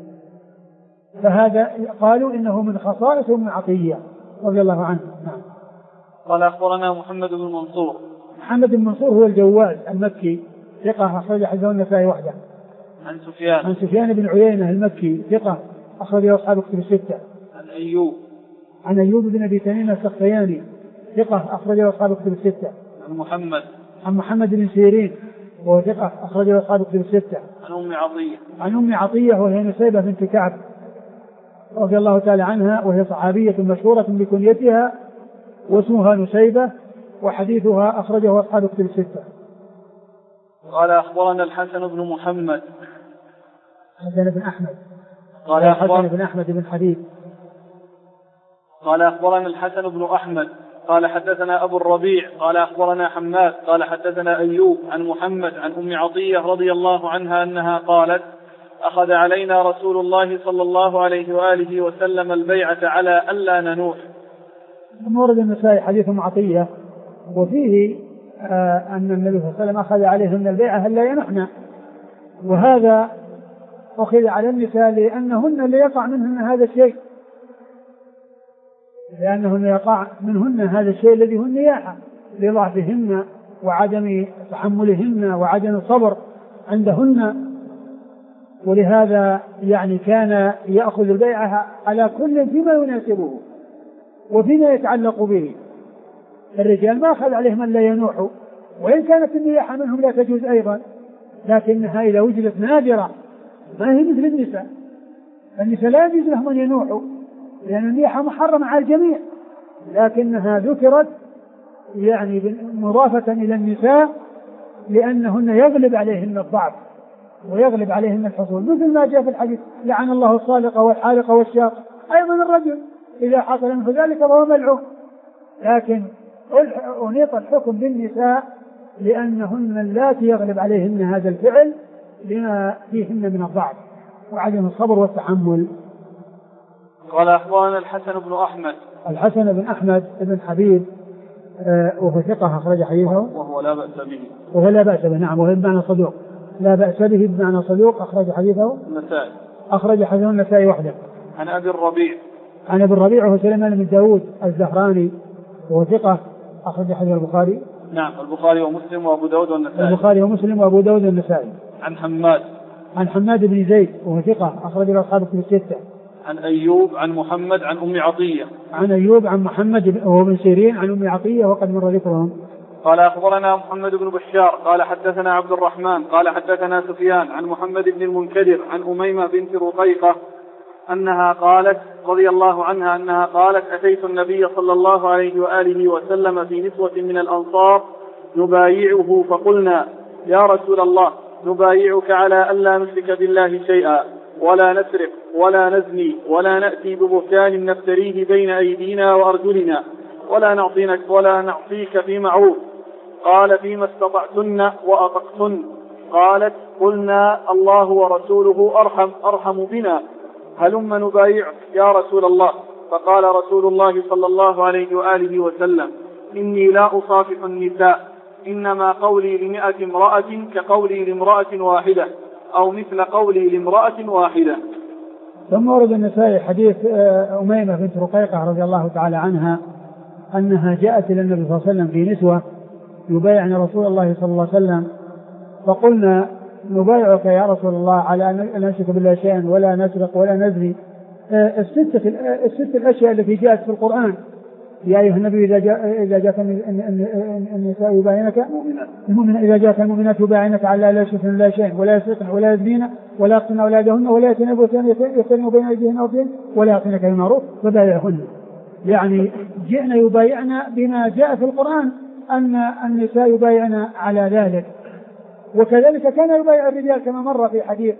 فهذا قالوا إنه من خصائص أم عطية رضي الله عنه. نعم. قال أخبرنا محمد بن منصور. محمد بن منصور هو الجواد المكي، ثقة أخرج حديثه النسائي وحده. عن سفيان بن عيينة المكي، ثقة أخرجه أصحاب كتب الستة. عن أيوب بن أبي تميم السختياني، ثقة أخرجه أصحاب كتب الستة. عن محمد بن سيرين وهو ثقة أخرجه أصحاب كتب الستة. عن أم عطية وهي نسيبة بنت كعب رضي الله تعالى عنها، وهي صحابية مشهورة بكنيتها واسمها نسيبة، وحديثها أخرجه أصحاب كتب الستة. قال أخبرنا الحسن بن محمد. حسن بن أحمد. حسن بن أحمد بن حبيب. قال أخبرنا الحسن بن أحمد قال حدثنا أبو الربيع قال أخبرنا حماد قال حدثنا أيوب عن محمد عن أم عطية رضي الله عنها أنها قالت: أخذ علينا رسول الله صلى الله عليه وآله وسلم البيعة على ألا ننوح. ورد النسائي حديث عطية وفيه أن النبي صلى الله عليه وسلم أخذ عليهن البيعة ألا ينحن، وهذا أخذ على النساء لأنهن اللي يقع منهن هذا الشيء، لأنهن يقع منهن هذا الشيء الذي هن نياحة لضعفهن وعدم تحملهن وعدم الصبر عندهن، ولهذا يعني كان يأخذ البيعة على كل فيما يناسبه وفيما يتعلق به. الرجال ما أخذ عليهم أن لا ينوحوا، وإن كانت النياحة منهم لا تجوز أيضا، لكنها إذا وجدت نادرة ما هي مثل النساء. النساء لا يجوز لهم أن ينوحوا لأن النياحة محرمة على الجميع، لكنها ذكرت يعني مضافة إلى النساء لأنهن يغلب عليهن الضعف ويغلب عليهن الحصول، مثل ما جاء في الحديث لعن الله الصالق والحالق والشاق. أيضا الرجل إذا حصل منه ذلك فهو ملعون، لكن أنيط الحكم بالنساء لأنهن اللاتي يغلب عليهن هذا الفعل لما فيهن من الضعف وعدم الصبر والتحمل. قال أخبرنا الحسن بن أحمد. الحسن بن أحمد بن حبيب وهو ثقة أخرج حديثه وهو لا بأس به. وهو لا بأس به، نعم، وهو بمعنى صدوق، لا بأس به بمعنى صدوق، أخرج حديثه النسائي. أخرج حديثه النسائي وحده. عن أبي الربيع. عن أبي الربيع وهو سليمان بن داود الزهراني وهو ثقة أخرج حديث البخاري. نعم، البخاري ومسلم وأبو داود والنسائي. البخاري ومسلم وأبو داود والنسائي. عن حماد. عن حماد بن زيد وهو ثقة أخرج له أصحاب الكتب الستة. عن أيوب عن محمد عن أم عطية. عن أيوب عن محمد وهو بن سيرين عن أم عطية وقد مر ذكرهم. قال أخبرنا محمد بن بشار قال حدثنا عبد الرحمن قال حدثنا سفيان عن محمد بن المنكدر عن أميمة بنت رقيقة أنها قالت رضي الله عنها أنها قالت أتيت النبي صلى الله عليه وآله وسلم في نسوة من الأنصار نبايعه فقلنا يا رسول الله نبايعك على ألا نشرك بالله شيئا ولا نسرق ولا نزني ولا نأتي ببهتان نفتريه بين أيدينا وأرجلنا ولا نعطيك في معروف. قال فيما استطعتن وأطقتن. قالت قلنا الله ورسوله أرحم بنا هلم نبايعك يا رسول الله. فقال رسول الله صلى الله عليه وآله وسلم إني لا أصافح النساء إنما قولي ل100 امرأة كقولي لامرأة واحدة أو مثل قولي لامرأة واحدة. ثم ورد النسائي حديث أميمة بنت رقيقة رضي الله تعالى عنها أنها جاءت إلى النبي صلى الله عليه وسلم في نسوة يبايعن رسول الله صلى الله عليه وسلم، فقلنا نبايعك يا رسول الله على أن نشرك بالله شيئا ولا نسرق ولا نزني، الست الأشياء التي جاءت في القرآن يا أيها النبي إذا جاءك النساء يبايعنك إذا جاءك المؤمنات يبايعنك على لا يشركن بالله شيئا ولا يسرقن ولا يزنين ولا يقتلن أولادهن ولا يأتين بهتان يفترين بين أيديهن وأرجلهن ولا يعصينك بالمعروف فبايعهن. يعني جئنا يبايعنا بما جاء في القرآن أن النساء يبايعن على ذلك، وكذلك كان يبايع الرجال كما مر في حديث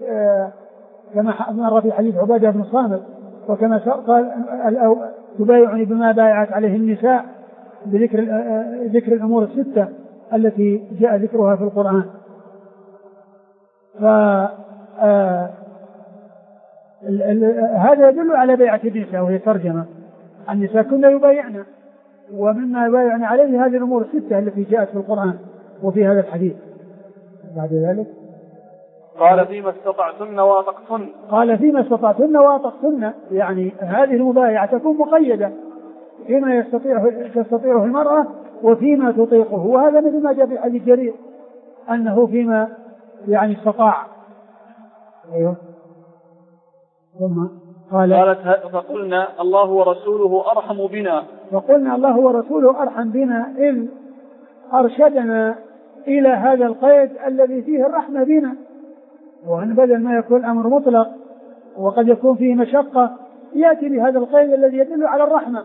عبادة بن الصامت، وكما قال تبايعني بما بايعت عليه النساء بذكر الأمور الستة التي جاء ذكرها في القرآن. هذا يدل على بيعة النساء وهي ترجمة النساء كنا يبايعنا، ومما يبايعنا عليه هذه الأمور الستة التي جاءت في القرآن وفي هذا الحديث. بعد ذلك قال فيما استطعتن وأطقتن. قال فيما استطعتن وأطقتن، يعني هذه المبايعة تكون مقيدة فيما تستطيعه المرأة وفيما تطيقه، وهذا مثل ما جاء في حديث جرير أنه فيما يعني استطاع. أيوه. ثم قالت فقلنا الله ورسوله أرحم بنا. فقلنا الله ورسوله أرحم بنا إذ أرشدنا إلى هذا القيد الذي فيه الرحمة بنا، وأن بدل ما يكون الأمر مطلق وقد يكون فيه مشقة يأتي بهذا القيد الذي يدل على الرحمة،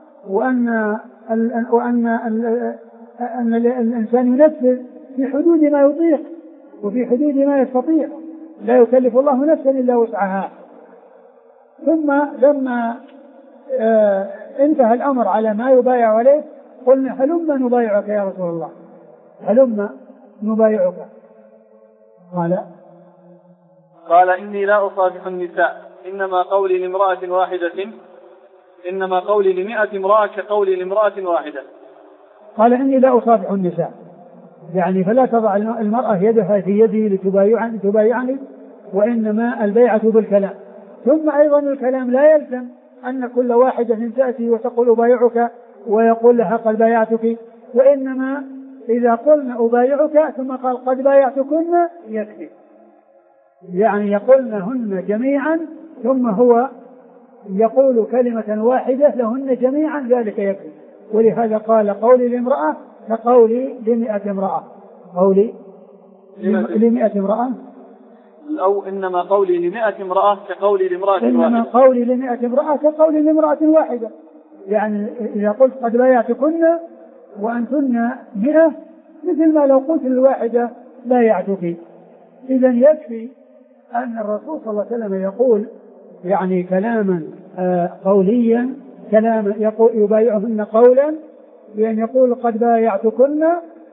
وأن الإنسان ينفذ في حدود ما يطيق وفي حدود ما يستطيع، لا يكلف الله نفسا إلا وسعها. ثم لما انتهى الأمر على ما يبايع عليه قلنا هلم نبايعك يا رسول الله، هلم نبايعك. قال إني لا أصافح النساء، إنما قولي لامرأة واحدة، إنما قولي ل100 امرأة كقولي لامرأة واحدة. قال إني لا أصافح النساء، يعني فلا تضع المرأة يدها في يدي لتبايعني، وإنما البيعة بالكلام. ثم أيضا الكلام لا يلزم أن كل واحدة تأتي وتقول أبايعك ويقول لها قد بايعتك، وإنما إذا قلنا أبايعك ثم قال قد بايعتكن يكفي، يعني يقولنهن جميعا ثم هو يقول كلمة واحدة لهن جميعا ذلك يكفي. ولهذا قال قولي لامرأة كقولي ل100 امرأة، قولي ل100 امرأة، أو إنما قولي ل100 امرأة كقولي لامرأة واحدة، إنما قولي ل100 امرأة كقولي لامرأة واحدة. يعني إذا قلت قد بايعتكن وأنتن 100 مثل ما لو قلت للواحدة بايعتك. إذا يكفي أن الرسول صلى الله عليه وسلم يقول يعني كلاما قوليا، كلاما يبايعهن قولا، بأن يقول قد بايعتكن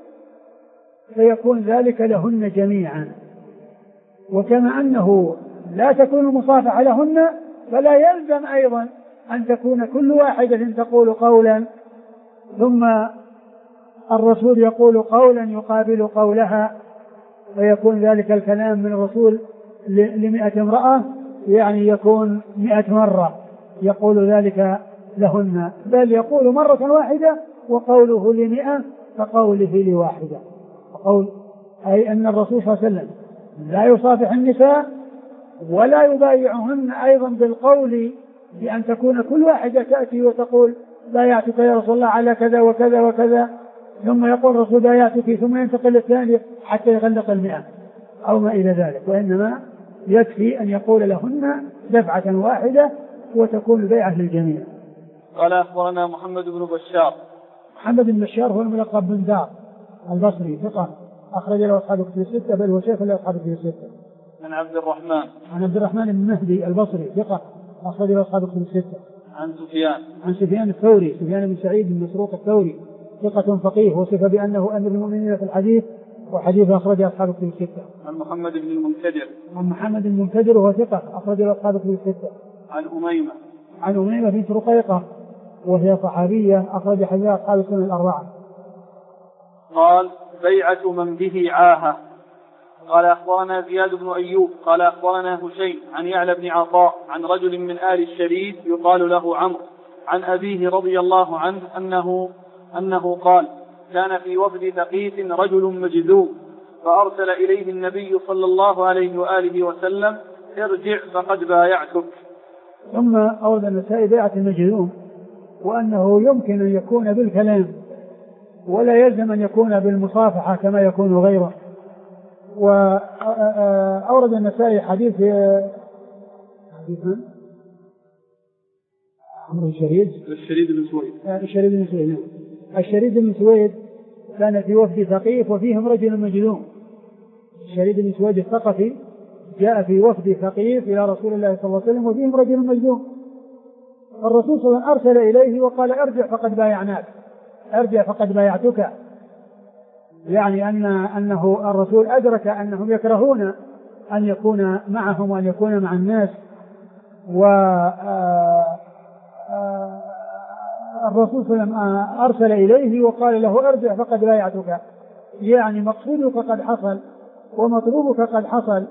فيكون ذلك لهن جميعا. وكما أنه لا تكون المصافحة لهن فلا يلزم أيضا أن تكون كل واحدة تقول قولا ثم الرسول يقول قولا يقابل قولها، ويكون ذلك الكلام من الرسول ل100 امرأة يعني يكون 100 مرة يقول ذلك لهن، بل يقول مرة واحدة وقوله ل100 كقوله لواحدة. أي أن الرسول صلى الله عليه وسلم لا يصافح النساء ولا يبايعهن أيضا بالقول بأن تكون كل واحدة تأتي وتقول بايعتك يا رسول الله على كذا وكذا وكذا، ثم يقول الرسول بايعتك ثم ينتقل الثانية حتى يغلق 100 أو ما إلى ذلك، وإنما يكفي أن يقول لهن دفعة واحدة وتكون البيعة للجميع. قال أخبرنا محمد بن بشار. محمد بن بشار هو الملقب بن دار البصري ثقة أخرج له أصحاب كتب الستة، بل هو شيخ له أصحاب كتب الستة. عن عبد الرحمن. عن عبد الرحمن بن مهدي البصري ثقة أخرج له أصحاب كتب الستة. عن سفيان. عن سفيان الثوري، سفيان بن سعيد بن مسروق الثوري ثقة فقيه، وصف بأنه أمير المؤمنين في الحديث، وحديث أخرج أصحاب كتب الستة. عن محمد بن المنكدر. عن محمد بن المنكدر وهو ثقة أخرج له أصحاب كتب الستة. عن أميمة. عن أميمة بنت رقيقة وهي صحابية أخرج حديث أصحاب السنن الأربعة. قال بيعة من به عاهة. قال أخبرنا زياد بن أيوب قال أخبرنا هشيم عن يعلى بن عطاء عن رجل من آل الشريف يقال له عمرو عن أبيه رضي الله عنه أنه قال كان في وفد ثقيف رجل مجذوم فأرسل إليه النبي صلى الله عليه وآله وسلم ارجع فقد بايعتك. ثم أورد النسائي بيعة المجذوم، وأنه يمكن أن يكون بالكلام ولا يلزم أن يكون بالمصافحة كما يكون غيره. وأورد النسائي حديث عمرو الشريد بن سويد كان في وفد ثقيف وفيهم رجل مجذوم. الشريد بن سويد الثقفي جاء في وفد ثقيف إلى رسول الله صلى الله عليه وسلم وفيهم رجل مجذوم، الرسول صلى الله عليه وسلم أرسل إليه وقال ارجع فقد بايعناك، ارجع فقد بايعتك، يعني أنه الرسول أدرك أنهم يكرهون أن يكون معهم وأن يكون مع الناس، الرسول صلى الله عليه وسلم أرسل إليه وقال له ارجع فقد بايعتك، يعني مقصودك قد حصل ومطلوبك قد حصل.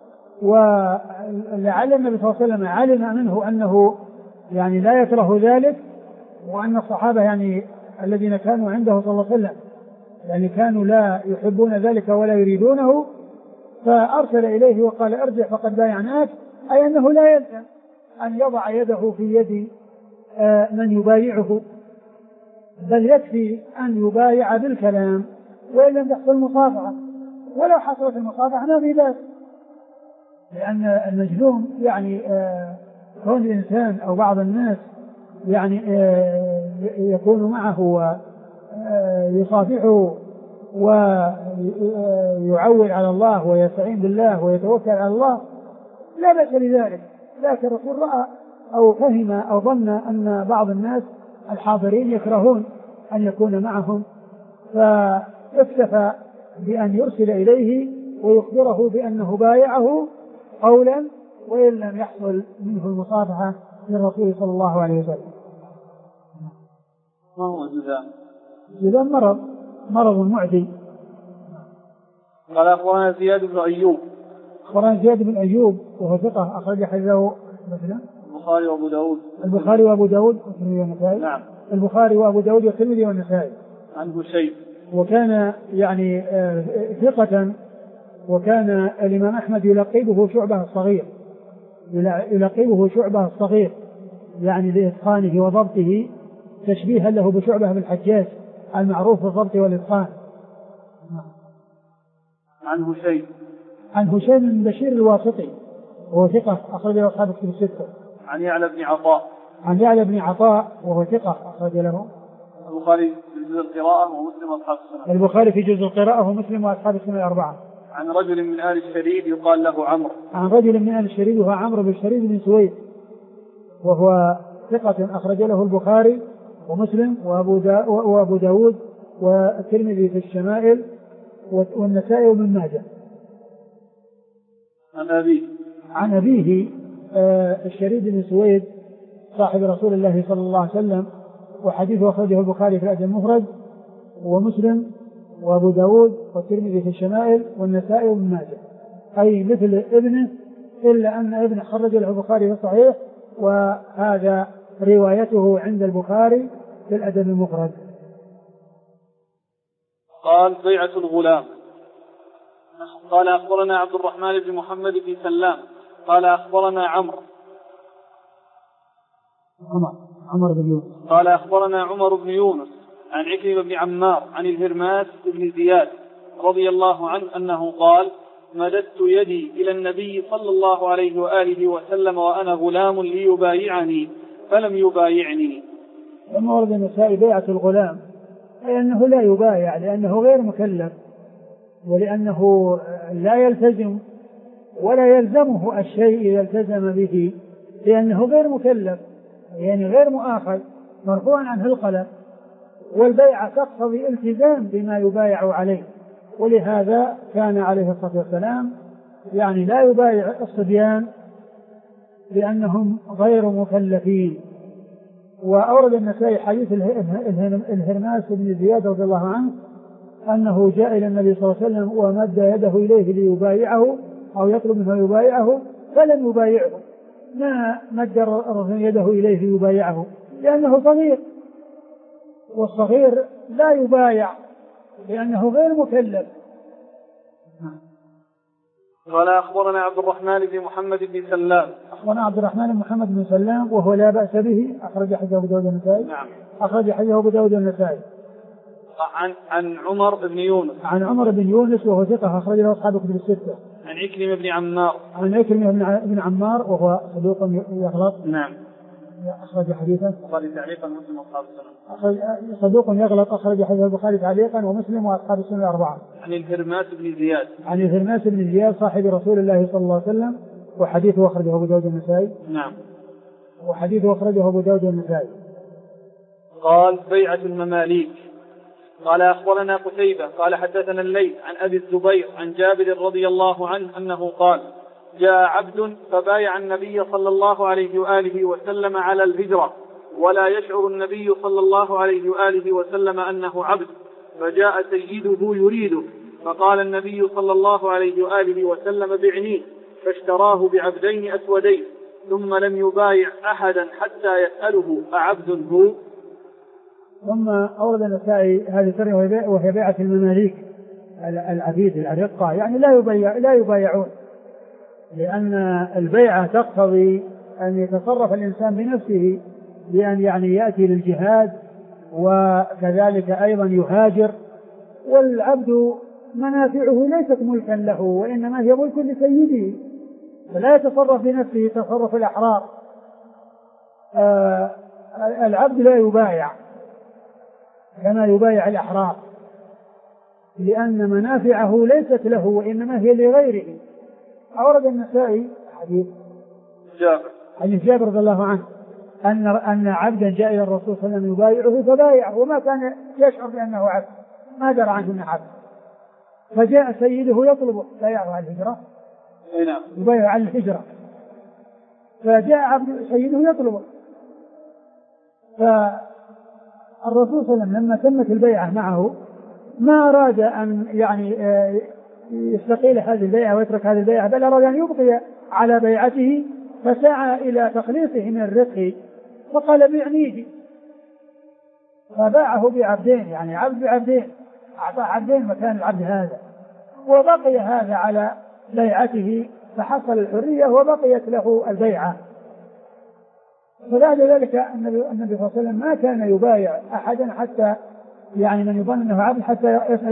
ولعل النبي صلى الله عليه وسلم علم منه أنه يعني لا يكره ذلك، وأن الصحابة يعني الذين كانوا عنده صلى الله عليه وسلم يعني كانوا لا يحبون ذلك ولا يريدونه، فأرسل إليه وقال ارجع فقد بايعناك، أي أنه لا يلزم أن يضع يده في يد من يبايعه، بل يكفي أن يبايع بالكلام وإن لم تحصل مصافحة، ولو حصلت المصافحة ما في بأس، لأن المجذوم يعني كون الإنسان أو بعض الناس يعني يكون معه ويصافحه ويعول على الله ويستعين بالله ويتوكل على الله لا بأس لذلك، لكن الرسول رأى أو فهم أو ظن أن بعض الناس الحاضرين يكرهون أن يكون معهم، فاكتفى بأن يرسل إليه ويخبره بأنه بايعه قولا وإن لم يحصل منه المصافحة للرسول صلى الله عليه وسلم. ما هو الجذام؟ الجذام مرض معدي. قال أخبرنا زياد بن أيوب. أخبرنا زياد بن أيوب وهو ثقة أخرج حديثه مثلا البخاري وأبو داود. البخاري وأبو داود والترمذي والنسائي. نعم. البخاري وأبو داود والترمذي والنسائي. عن هشيم. وكان يعني ثقة، وكان الإمام أحمد يلقبه شعبة الصغير، يلقبه شعبة الصغير يعني لإتقانه وضبطه، تشبيها له بشعبة بالحجاج المعروف بالضبط والإتقان. عن هشيم. عن هشيم بن بشير الواسطي وهو ثقة أخرج له أصحاب كتب الستة. عن يعلى بن عطاء. عن يعلى بن عطاء وهو ثقة أخرج له البخاري في جزء القراءة ومسلم وأصحاب السنة. البخاري في جزء القراءة ومسلم وأصحاب السنة الأربعة. عن رجل من آل الشريد يقال له عمرو. عن رجل من آل الشريد وهو عمرو بن الشريد بن سويد وهو ثقة أخرج له البخاري ومسلم وأبو داود والترمذي في الشمائل والنسائي وابن ماجه. عن أبيه الشريد بن سويد صاحب رسول الله صلى الله عليه وسلم، وحديثه أخرجه البخاري في الأدب المفرد ومسلم وأبو داود والترمذي في الشمائل والنسائي وابن ماجه، أي مثل ابنه، إلا أن ابنه خرج له البخاري في الصحيح، وهذا روايته عند البخاري في الأدب المفرد. قال بيعة الغلام. قال أخبرنا عبد الرحمن بن محمد بن سلام قال أخبرنا عمر بن يونس قال أخبرنا عمر بن يونس عن عكرمة بن عمار عن الهرماس بن زياد رضي الله عنه أنه قال مددت يدي إلى النبي صلى الله عليه وآله وسلم وأنا غلام ليبايعني فلم يبايعني. لما ورد النسائي بيعة الغلام أي أنه لا يبايع لأنه غير مكلف، ولأنه لا يلتزم ولا يلزمه الشيء إذا التزم به، لأنه غير مكلف يعني غير مؤاخذ مرفوعا عنه القلم، والبيعة تقتضي التزام بما يبايع عليه، ولهذا كان عليه الصلاة والسلام يعني لا يبايع الصبيان لأنهم غير مكلفين. وأورد النسائي حديث الهرماس بن زياد رضي الله عنه أنه جاء إلى النبي صلى الله عليه وسلم ومد يده إليه ليبايعه أو يطلب منه يبايعه فلم يبايعه، ما مد الرجل يده إليه ليبايعه لأنه صغير، والصغير لا يبايع لأنه غير مكلف. قال أخبرنا عبد الرحمن بن محمد بن سلام. أخبرنا عبد الرحمن بن محمد بن سلام وهو لا بأس به أخرج حديثه أبو داود النسائي. نعم. أخرج حديثه أبو داود النسائي. عن عمر بن يونس. عن عمر بن يونس وهو ثقة أخرج له أصحاب كتب الستة. عن عكرمة بن عمار. عن عكرمة بن عمار وهو صدوق يغلط. نعم. أخرج حديثه. البخاري تعليقا ومسلم وأصحاب السنن. صدوق يغلط أخرج حديث البخاري تعليقا ومسلم وأصحاب السنن الأربعة. عن الهرماس بن زياد. عن الهرماس بن زياد صاحب رسول الله صلى الله عليه وسلم وحديثه أخرجه أبو داود النسائي. نعم. وحديثه أخرجه أبو داود النسائي. قال بيعة المماليك. قال أخبرنا قتيبة قال حدثنا الليث عن أبي الزبير عن جابر رضي الله عنه أنه قال جاء عبد فبايع النبي صلى الله عليه وآله وسلم على الهجرة ولا يشعر النبي صلى الله عليه وآله وسلم أنه عبد، فجاء سيده يريده فقال النبي صلى الله عليه وآله وسلم بعنيه، فاشتراه بعبدين أسودين ثم لم يبايع أحدا حتى يسأله أعبد هو. ثم أورد النسائي هذه السنة وهي بيعة المماليك العبيد الأرقة، يعني لا يبايعون، لأن البيعة تقتضي أن يتصرف الإنسان بنفسه بأن يعني يأتي للجهاد وكذلك أيضا يهاجر، والعبد منافعه ليست ملكا له وإنما هي ملك لسيده، فلا يتصرف بنفسه تصرف الأحرار. العبد لا يبايع كما يبايع الأحرار، لأن منافعه ليست له وإنما هي لغيره. أورد النسائي حديث جابر رضي الله عنه أن عبدا جاء إلى الرسول صلى الله عليه وسلم يبايعه فبايعه وما كان يشعر بأنه عبد، ما درى عنه أنه عبد، فجاء سيده يطلبه بايعه على الهجرة يبايع على الهجرة، فجاء عبد سيده يطلبه، فالرسول صلى الله عليه وسلم لما تمت البيعة معه ما أراد أن يعني يستقيل هذه البيعة ويترك هذه البيعة، بل أراد أن يبقي على بيعته، فسعى إلى تخليصه من الرق فقال بيعنيه، فباعه بعبدين، يعني عبد بعبدين، أعطاه عبدين مكان العبد هذا، وبقي هذا على بيعته فحصل الحرية وبقيت له البيعة. فبعد ذلك النبي صلى الله عليه وسلم ما كان يبايع أحدا حتى يعني من يظن أنه عبد حتى يسأل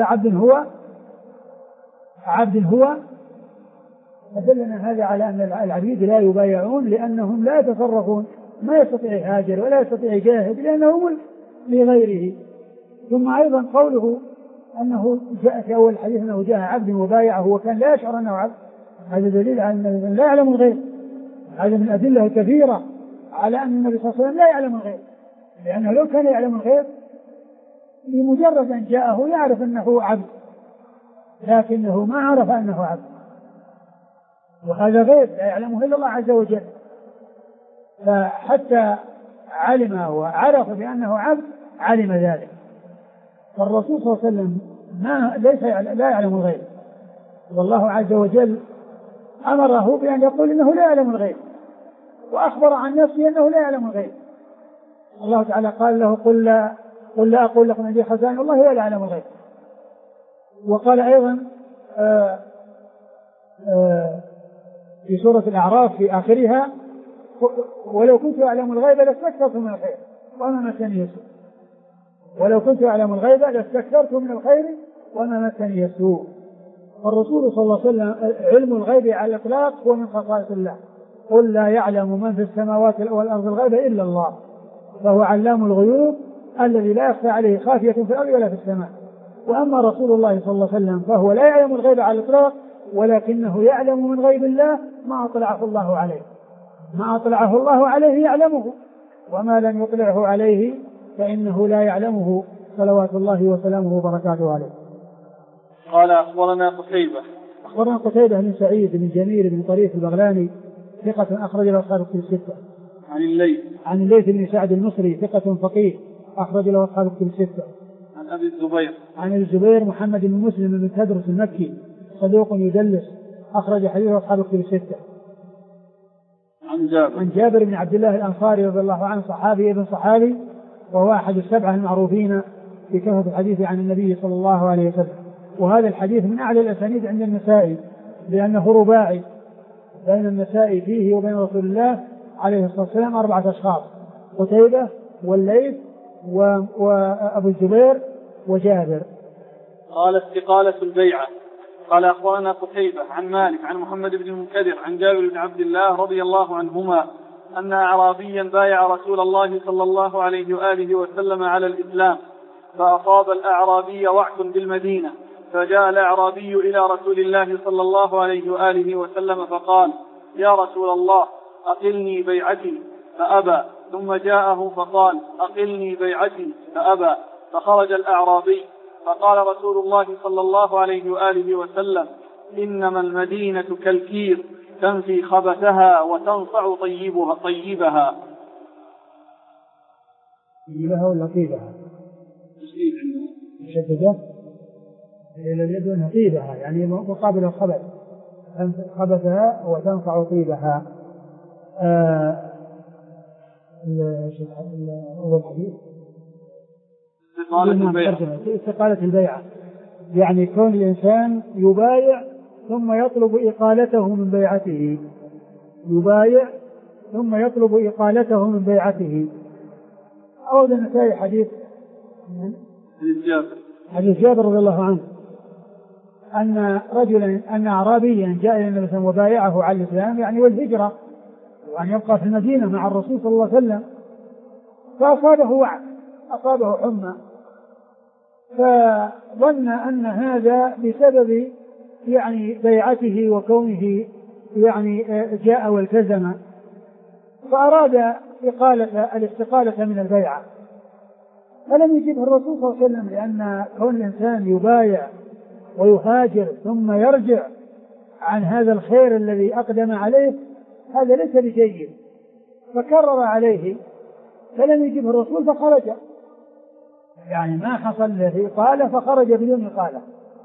عبد هو. فدلنا هذا على أن العبيد لا يبايعون لأنهم لا يتصرفون، ما يستطيع يهاجر ولا يستطيع يجاهد لأنه ملك لغيره. ثم أيضا قوله أنه جاء في أول الحديث أنه جاء عبد وبايعه وكان لا يشعر أنه عبد، هذا دليل على أنه لا يعلم الغيب. هذا من الأدلة الكثيرة على أن النبي صلى الله عليه وسلم لا يعلم الغيب، لأنه لو كان يعلم الغيب بمجرد أن جاءه يعرف أنه عبد، لكنه ما عرف أنه عبد، وهذا غيب لا يعلمه إلا الله عز وجل. فحتى علم وعرف بأنه عبد علم ذلك. فالرسول صلى الله عليه وسلم لا يعلم الغيب، والله عز وجل أمره بأن يقول إنه لا يعلم الغيب، وأخبر عن نفسه أنه لا يعلم الغيب. الله تعالى قال له قل لا أقول لكم عندي خزائن الله ولا يعلم الغيب. وقال أيضا في سورة الأعراف في آخرها ولو كنت أعلم الغيب لاستكثرت من الخير وما مسني السوء. ولو كنت أعلم الغيب لاستكثرت من الخير وما مسني السوء. الرسول صلى الله عليه وسلم علم الغيب على الإطلاق هو من خصائص الله. قل لا يعلم من في السماوات والأرض الغيب إلا الله، فهو علام الغيوب الذي لا يخفى عليه خافية في الأرض ولا في السماء. وأما رسول الله صلى الله عليه وسلم فهو لا يعلم الغيب على الإطلاق، ولكنه يعلم من غيب الله ما أطلعه الله عليه. ما أطلعه الله عليه يعلمه، وما لم يطلعه عليه فإنه لا يعلمه صلوات الله وسلامه وبركاته عليه. قال أخبرنا قتيبة بن سعيد بن جميل بن طريف البغلاني ثقة أخرج له أصحاب الكتب الستة. عن الليث بن سعد المصري ثقة فقيه أخرج له أصحاب الكتب الستة. عن الزبير محمد بن مسلم بن تدرس المكي صدوق يدلس أخرج حديثه أصحاب الكتب الستة. عن جابر بن عبد الله الأنصاري رضي الله عنه صحابي ابن صحابي، وهو أحد السبعة المعروفين في كثرة الحديث عن النبي صلى الله عليه وسلم. وهذا الحديث من أعلى الأسانيد عند النسائي لأنه رباعي بين النسائي فيه وبين رسول الله عليه الصلاة والسلام 4 أشخاص: قتيبة والليث وأبو الزبير وجابر. قال استقالة البيعة. قال أخبرنا قتيبة عن مالك عن محمد بن المنكدر عن جابر بن عبد الله رضي الله عنهما أن أعرابيا بايع رسول الله صلى الله عليه وآله وسلم على الإسلام، فأصاب الأعرابي وعث بالمدينة، فجاء الأعرابي إلى رسول الله صلى الله عليه وآله وسلم فقال: يا رسول الله أقلني بيعتي، فأبى. ثم جاءه فقال: أقلني بيعتي، فأبى. فخرج الأعرابي فقال رسول الله صلى الله عليه وآله وسلم: إنما المدينة كالكير تنفي خبثها وتنصع طيبها. ولا طيبها؟ مشددة الذي يدعو أنها طيبها، يعني مقابل الخبث، خبثها وتنصع طيبها. الحديث استقالة البيعة، يعني كون الإنسان يبايع ثم يطلب إقالته من بيعته، يبايع ثم يطلب إقالته من بيعته. أود أن نسأل حديث جابر رضي الله عنه أن أعرابيا جاء إلى النبي وبايعه على الإسلام يعني والهجرة وأن يبقى في المدينة مع الرسول صلى الله عليه وسلم، فأصابه وعث، أصابه حمى، فظن أن هذا بسبب يعني بيعته وكونه يعني جاء والتزم، فأراد الاستقالة من البيعة، فلم يجبه الرسول صلى الله عليه وسلم، لأن كون الإنسان يبايع ويهاجر ثم يرجع عن هذا الخير الذي أقدم عليه هذا ليس بجيد، فكرر عليه فلم يجبه الرسول فخرج، يعني ما حصل له إقالة فخرج بدون إقالة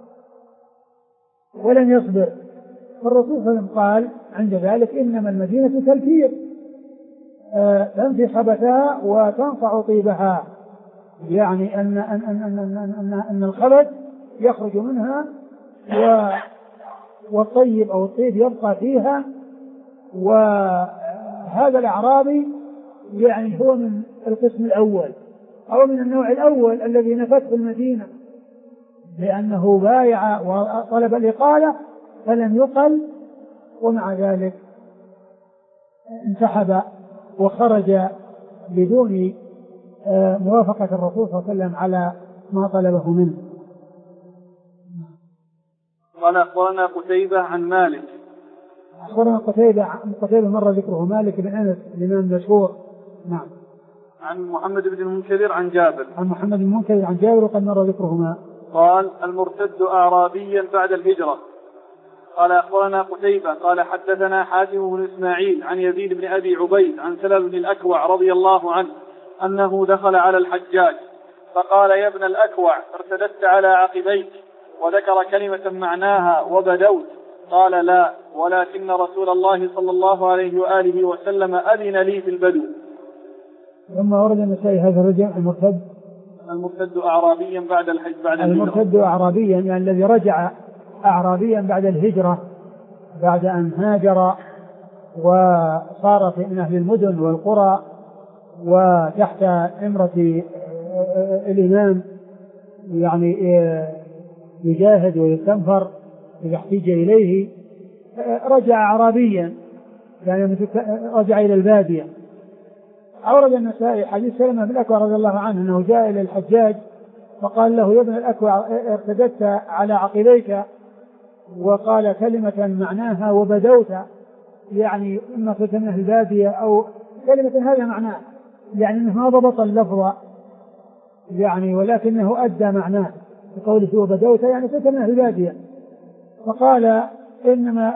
ولم يصبر. فالرسول صلى الله عليه وسلم قال عند ذلك إنما المدينة كالكير تنفي خبثها وتنفع طيبها، يعني أن الخبث يخرج منها والطيب أو الطيب يبقى فيها. وهذا الأعرابي يعني هو من القسم الأول أو من النوع الأول الذي نفته المدينة لأنه بايع وطلب الإقالة فلم يقل، ومع ذلك انسحب وخرج بدون موافقة الرسول صلى الله عليه وسلم على ما طلبه منه. قال أخبرنا قتيبة عن مالك. أخبرنا قتيبة مرة ذكره، مالك بن أنس الإمام المشهور. نعم. عن محمد بن المنكدر عن جابر. عن محمد بن المنكدر عن جابر وقد مر ذكرهما. قال المرتد أعرابيا بعد الهجرة. قال أخبرنا قتيبة قال حدثنا حاتم بن إسماعيل عن يزيد بن أبي عبيد عن سلم بن الأكوع رضي الله عنه أنه دخل على الحجاج فقال يا ابن الأكوع ارتدت على عقبيك، وذكر كلمة معناها وبدوت. قال لا، ولكن رسول الله صلى الله عليه وآله وسلم أذن لي في البدو. ثم ورد النسائي هذا الرجل المرتد أعرابيا بعد الهجرة. المرتد أعرابيا يعني الذي رجع أعرابيا بعد الهجرة بعد أن هاجر وصار من أهل المدن والقرى وتحت إمرة الإمام يعني يجاهد ويستنفر إذا احتاج إليه، رجع أعرابيا يعني رجع إلى البادية. أورد النسائي حديث سلمة بن الأكوع رضي الله عنه أنه جاء إلى الحجاج فقال له يا ابن الأكوع ارتدت على عقبيك، وقال كلمة معناها وبدوت، يعني إما كنت من البادية أو كلمة هذا معناه، يعني أنه ما ضبط اللفظ يعني ولكنه أدى معناه بقوله وبدوت يعني كنت من البادية. فقال إنما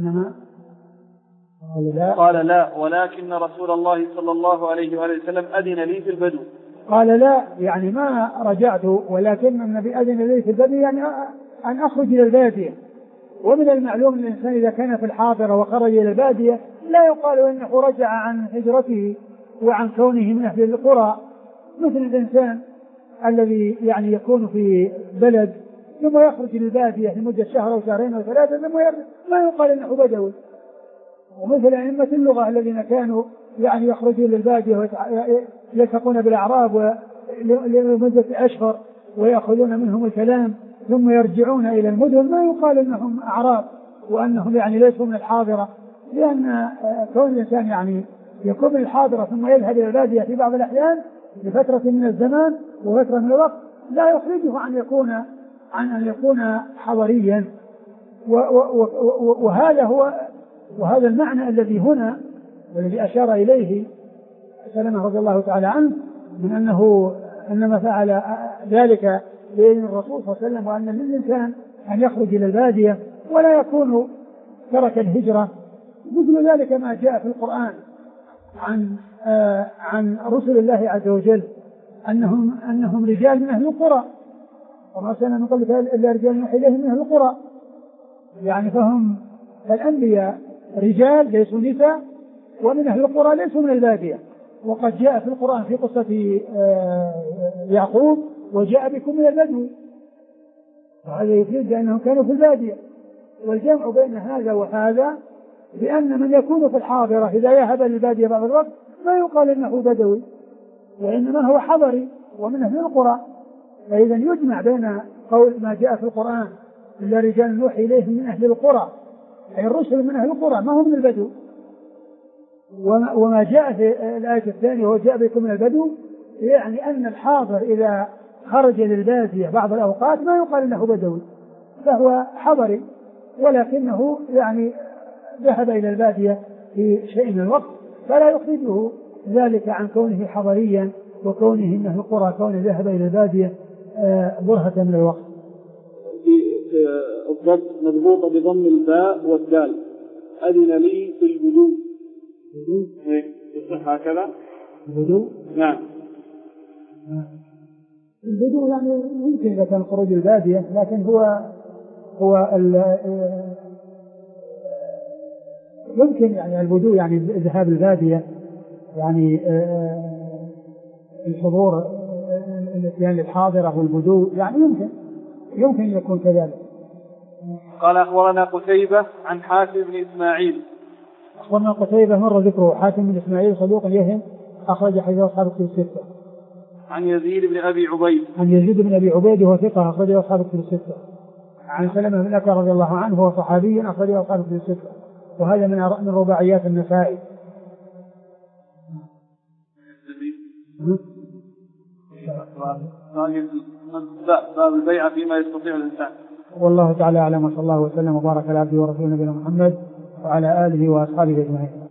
قال لا، ولكن رسول الله صلى الله عليه وسلم أذن لي في البدو. قال لا يعني ما رجعت، ولكن النبي أذن لي في البدو يعني أن أخرج إلى البادية. ومن المعلوم أن الإنسان إذا كان في الحاضرة وخرج إلى البادية لا يقال إنه رجع عن هجرته وعن كونه من أهل القرى، مثل الإنسان الذي يعني يكون في بلد ثم يخرج إلى البادية لمدة شهر أو شهرين أو ثلاثة ثم ما يقال إنه بدوي. ومثل أئمة اللغة الذين كانوا يعني يخرجون للبادية ويلتقون بالأعراب لمدة أشهر ويأخذون منهم الكلام ثم يرجعون إلى المدن، ما يقال أنهم أعراب وأنهم يعني ليسوا من الحاضرة، لأن كون الإنسان يعني يكون من الحاضرة ثم يذهب إلى البادية في بعض الأحيان لفترة من الزمان وفترة من الوقت لا يخرجه عن أن يكون حضريا. وهذا المعنى الذي هنا والذي أشار إليه سلمة رضي الله تعالى عنه من أنه إنما فعل ذلك بإذن الرسول صلى الله عليه وسلم، وأن للإنسان أن يخرج إلى البادية ولا يكون ترك الهجرة. مثل ذلك ما جاء في القرآن عن رسل الله عز وجل أنهم رجال من أهل القرى، وما أرسلنا من قبلك إلا رجال نوحي إليهم من أهل القرى، يعني فهم الأنبياء رجال ليسوا نساء ومن أهل القرى ليسوا من البادية. وقد جاء في القرآن في قصة يعقوب وجاء بكم من البدو، وهذا يفيد أنهم كانوا في البادية. والجمع بين هذا وهذا بأن من يكون في الحاضرة إذا يهب للبادية بعض الوقت ما يقال إنه بدوي، وإنما هو حضري ومن أهل القرى. فإذا يجمع بين قول ما جاء في القرآن إلا رجال نوحي إليهم من أهل القرى، أي الرسل من أهل القرى ما هم من البدو، وما جاء في الآية الثانية هو جاء بكم من البدو، يعني أن الحاضر إذا خرج للبادية بعض الأوقات ما يقال إنه بدوي، فهو حضري ولكنه يعني ذهب إلى البادية في شيء من الوقت، فلا يخرجه ذلك عن كونه حضريا وكونه من أهل القرى، كونه ذهب إلى البادية برهة من الوقت. في الضبط مضبوطة بضم الباء والدال. أذن لي في البدو. يصح هكذا؟ البدو؟ نعم. البدو يعني يمكن إذا كان خروج البادية، لكن هو يمكن يعني البدو يعني ذهاب البادية، يعني الحضور الاتيان للحاضرة والبدو، يعني يمكن يكون كذلك. قال أخبرنا قتيبة عن حاتم بن إسماعيل. أخبرنا قتيبة مر ذكره. حاتم بن إسماعيل صدوق يهم، أخرج حديث أصحاب الكتب الستة. عن يزيد بن أبي عبيد. عن يزيد بن أبي عبيد وهو ثقة أخرج أصحاب الكتب الستة. عن سلمة بن الأكوع رضي الله عنه هو صحابي أخرج أصحاب الكتب الستة، وهذا من رباعيات النسائي. باب البيع فيما يستطيع الإنسان. والله تعالى أعلم، وصلى الله وسلم وبارك على عبده ورسوله نبينا محمد وعلى آله وأصحابه أجمعين.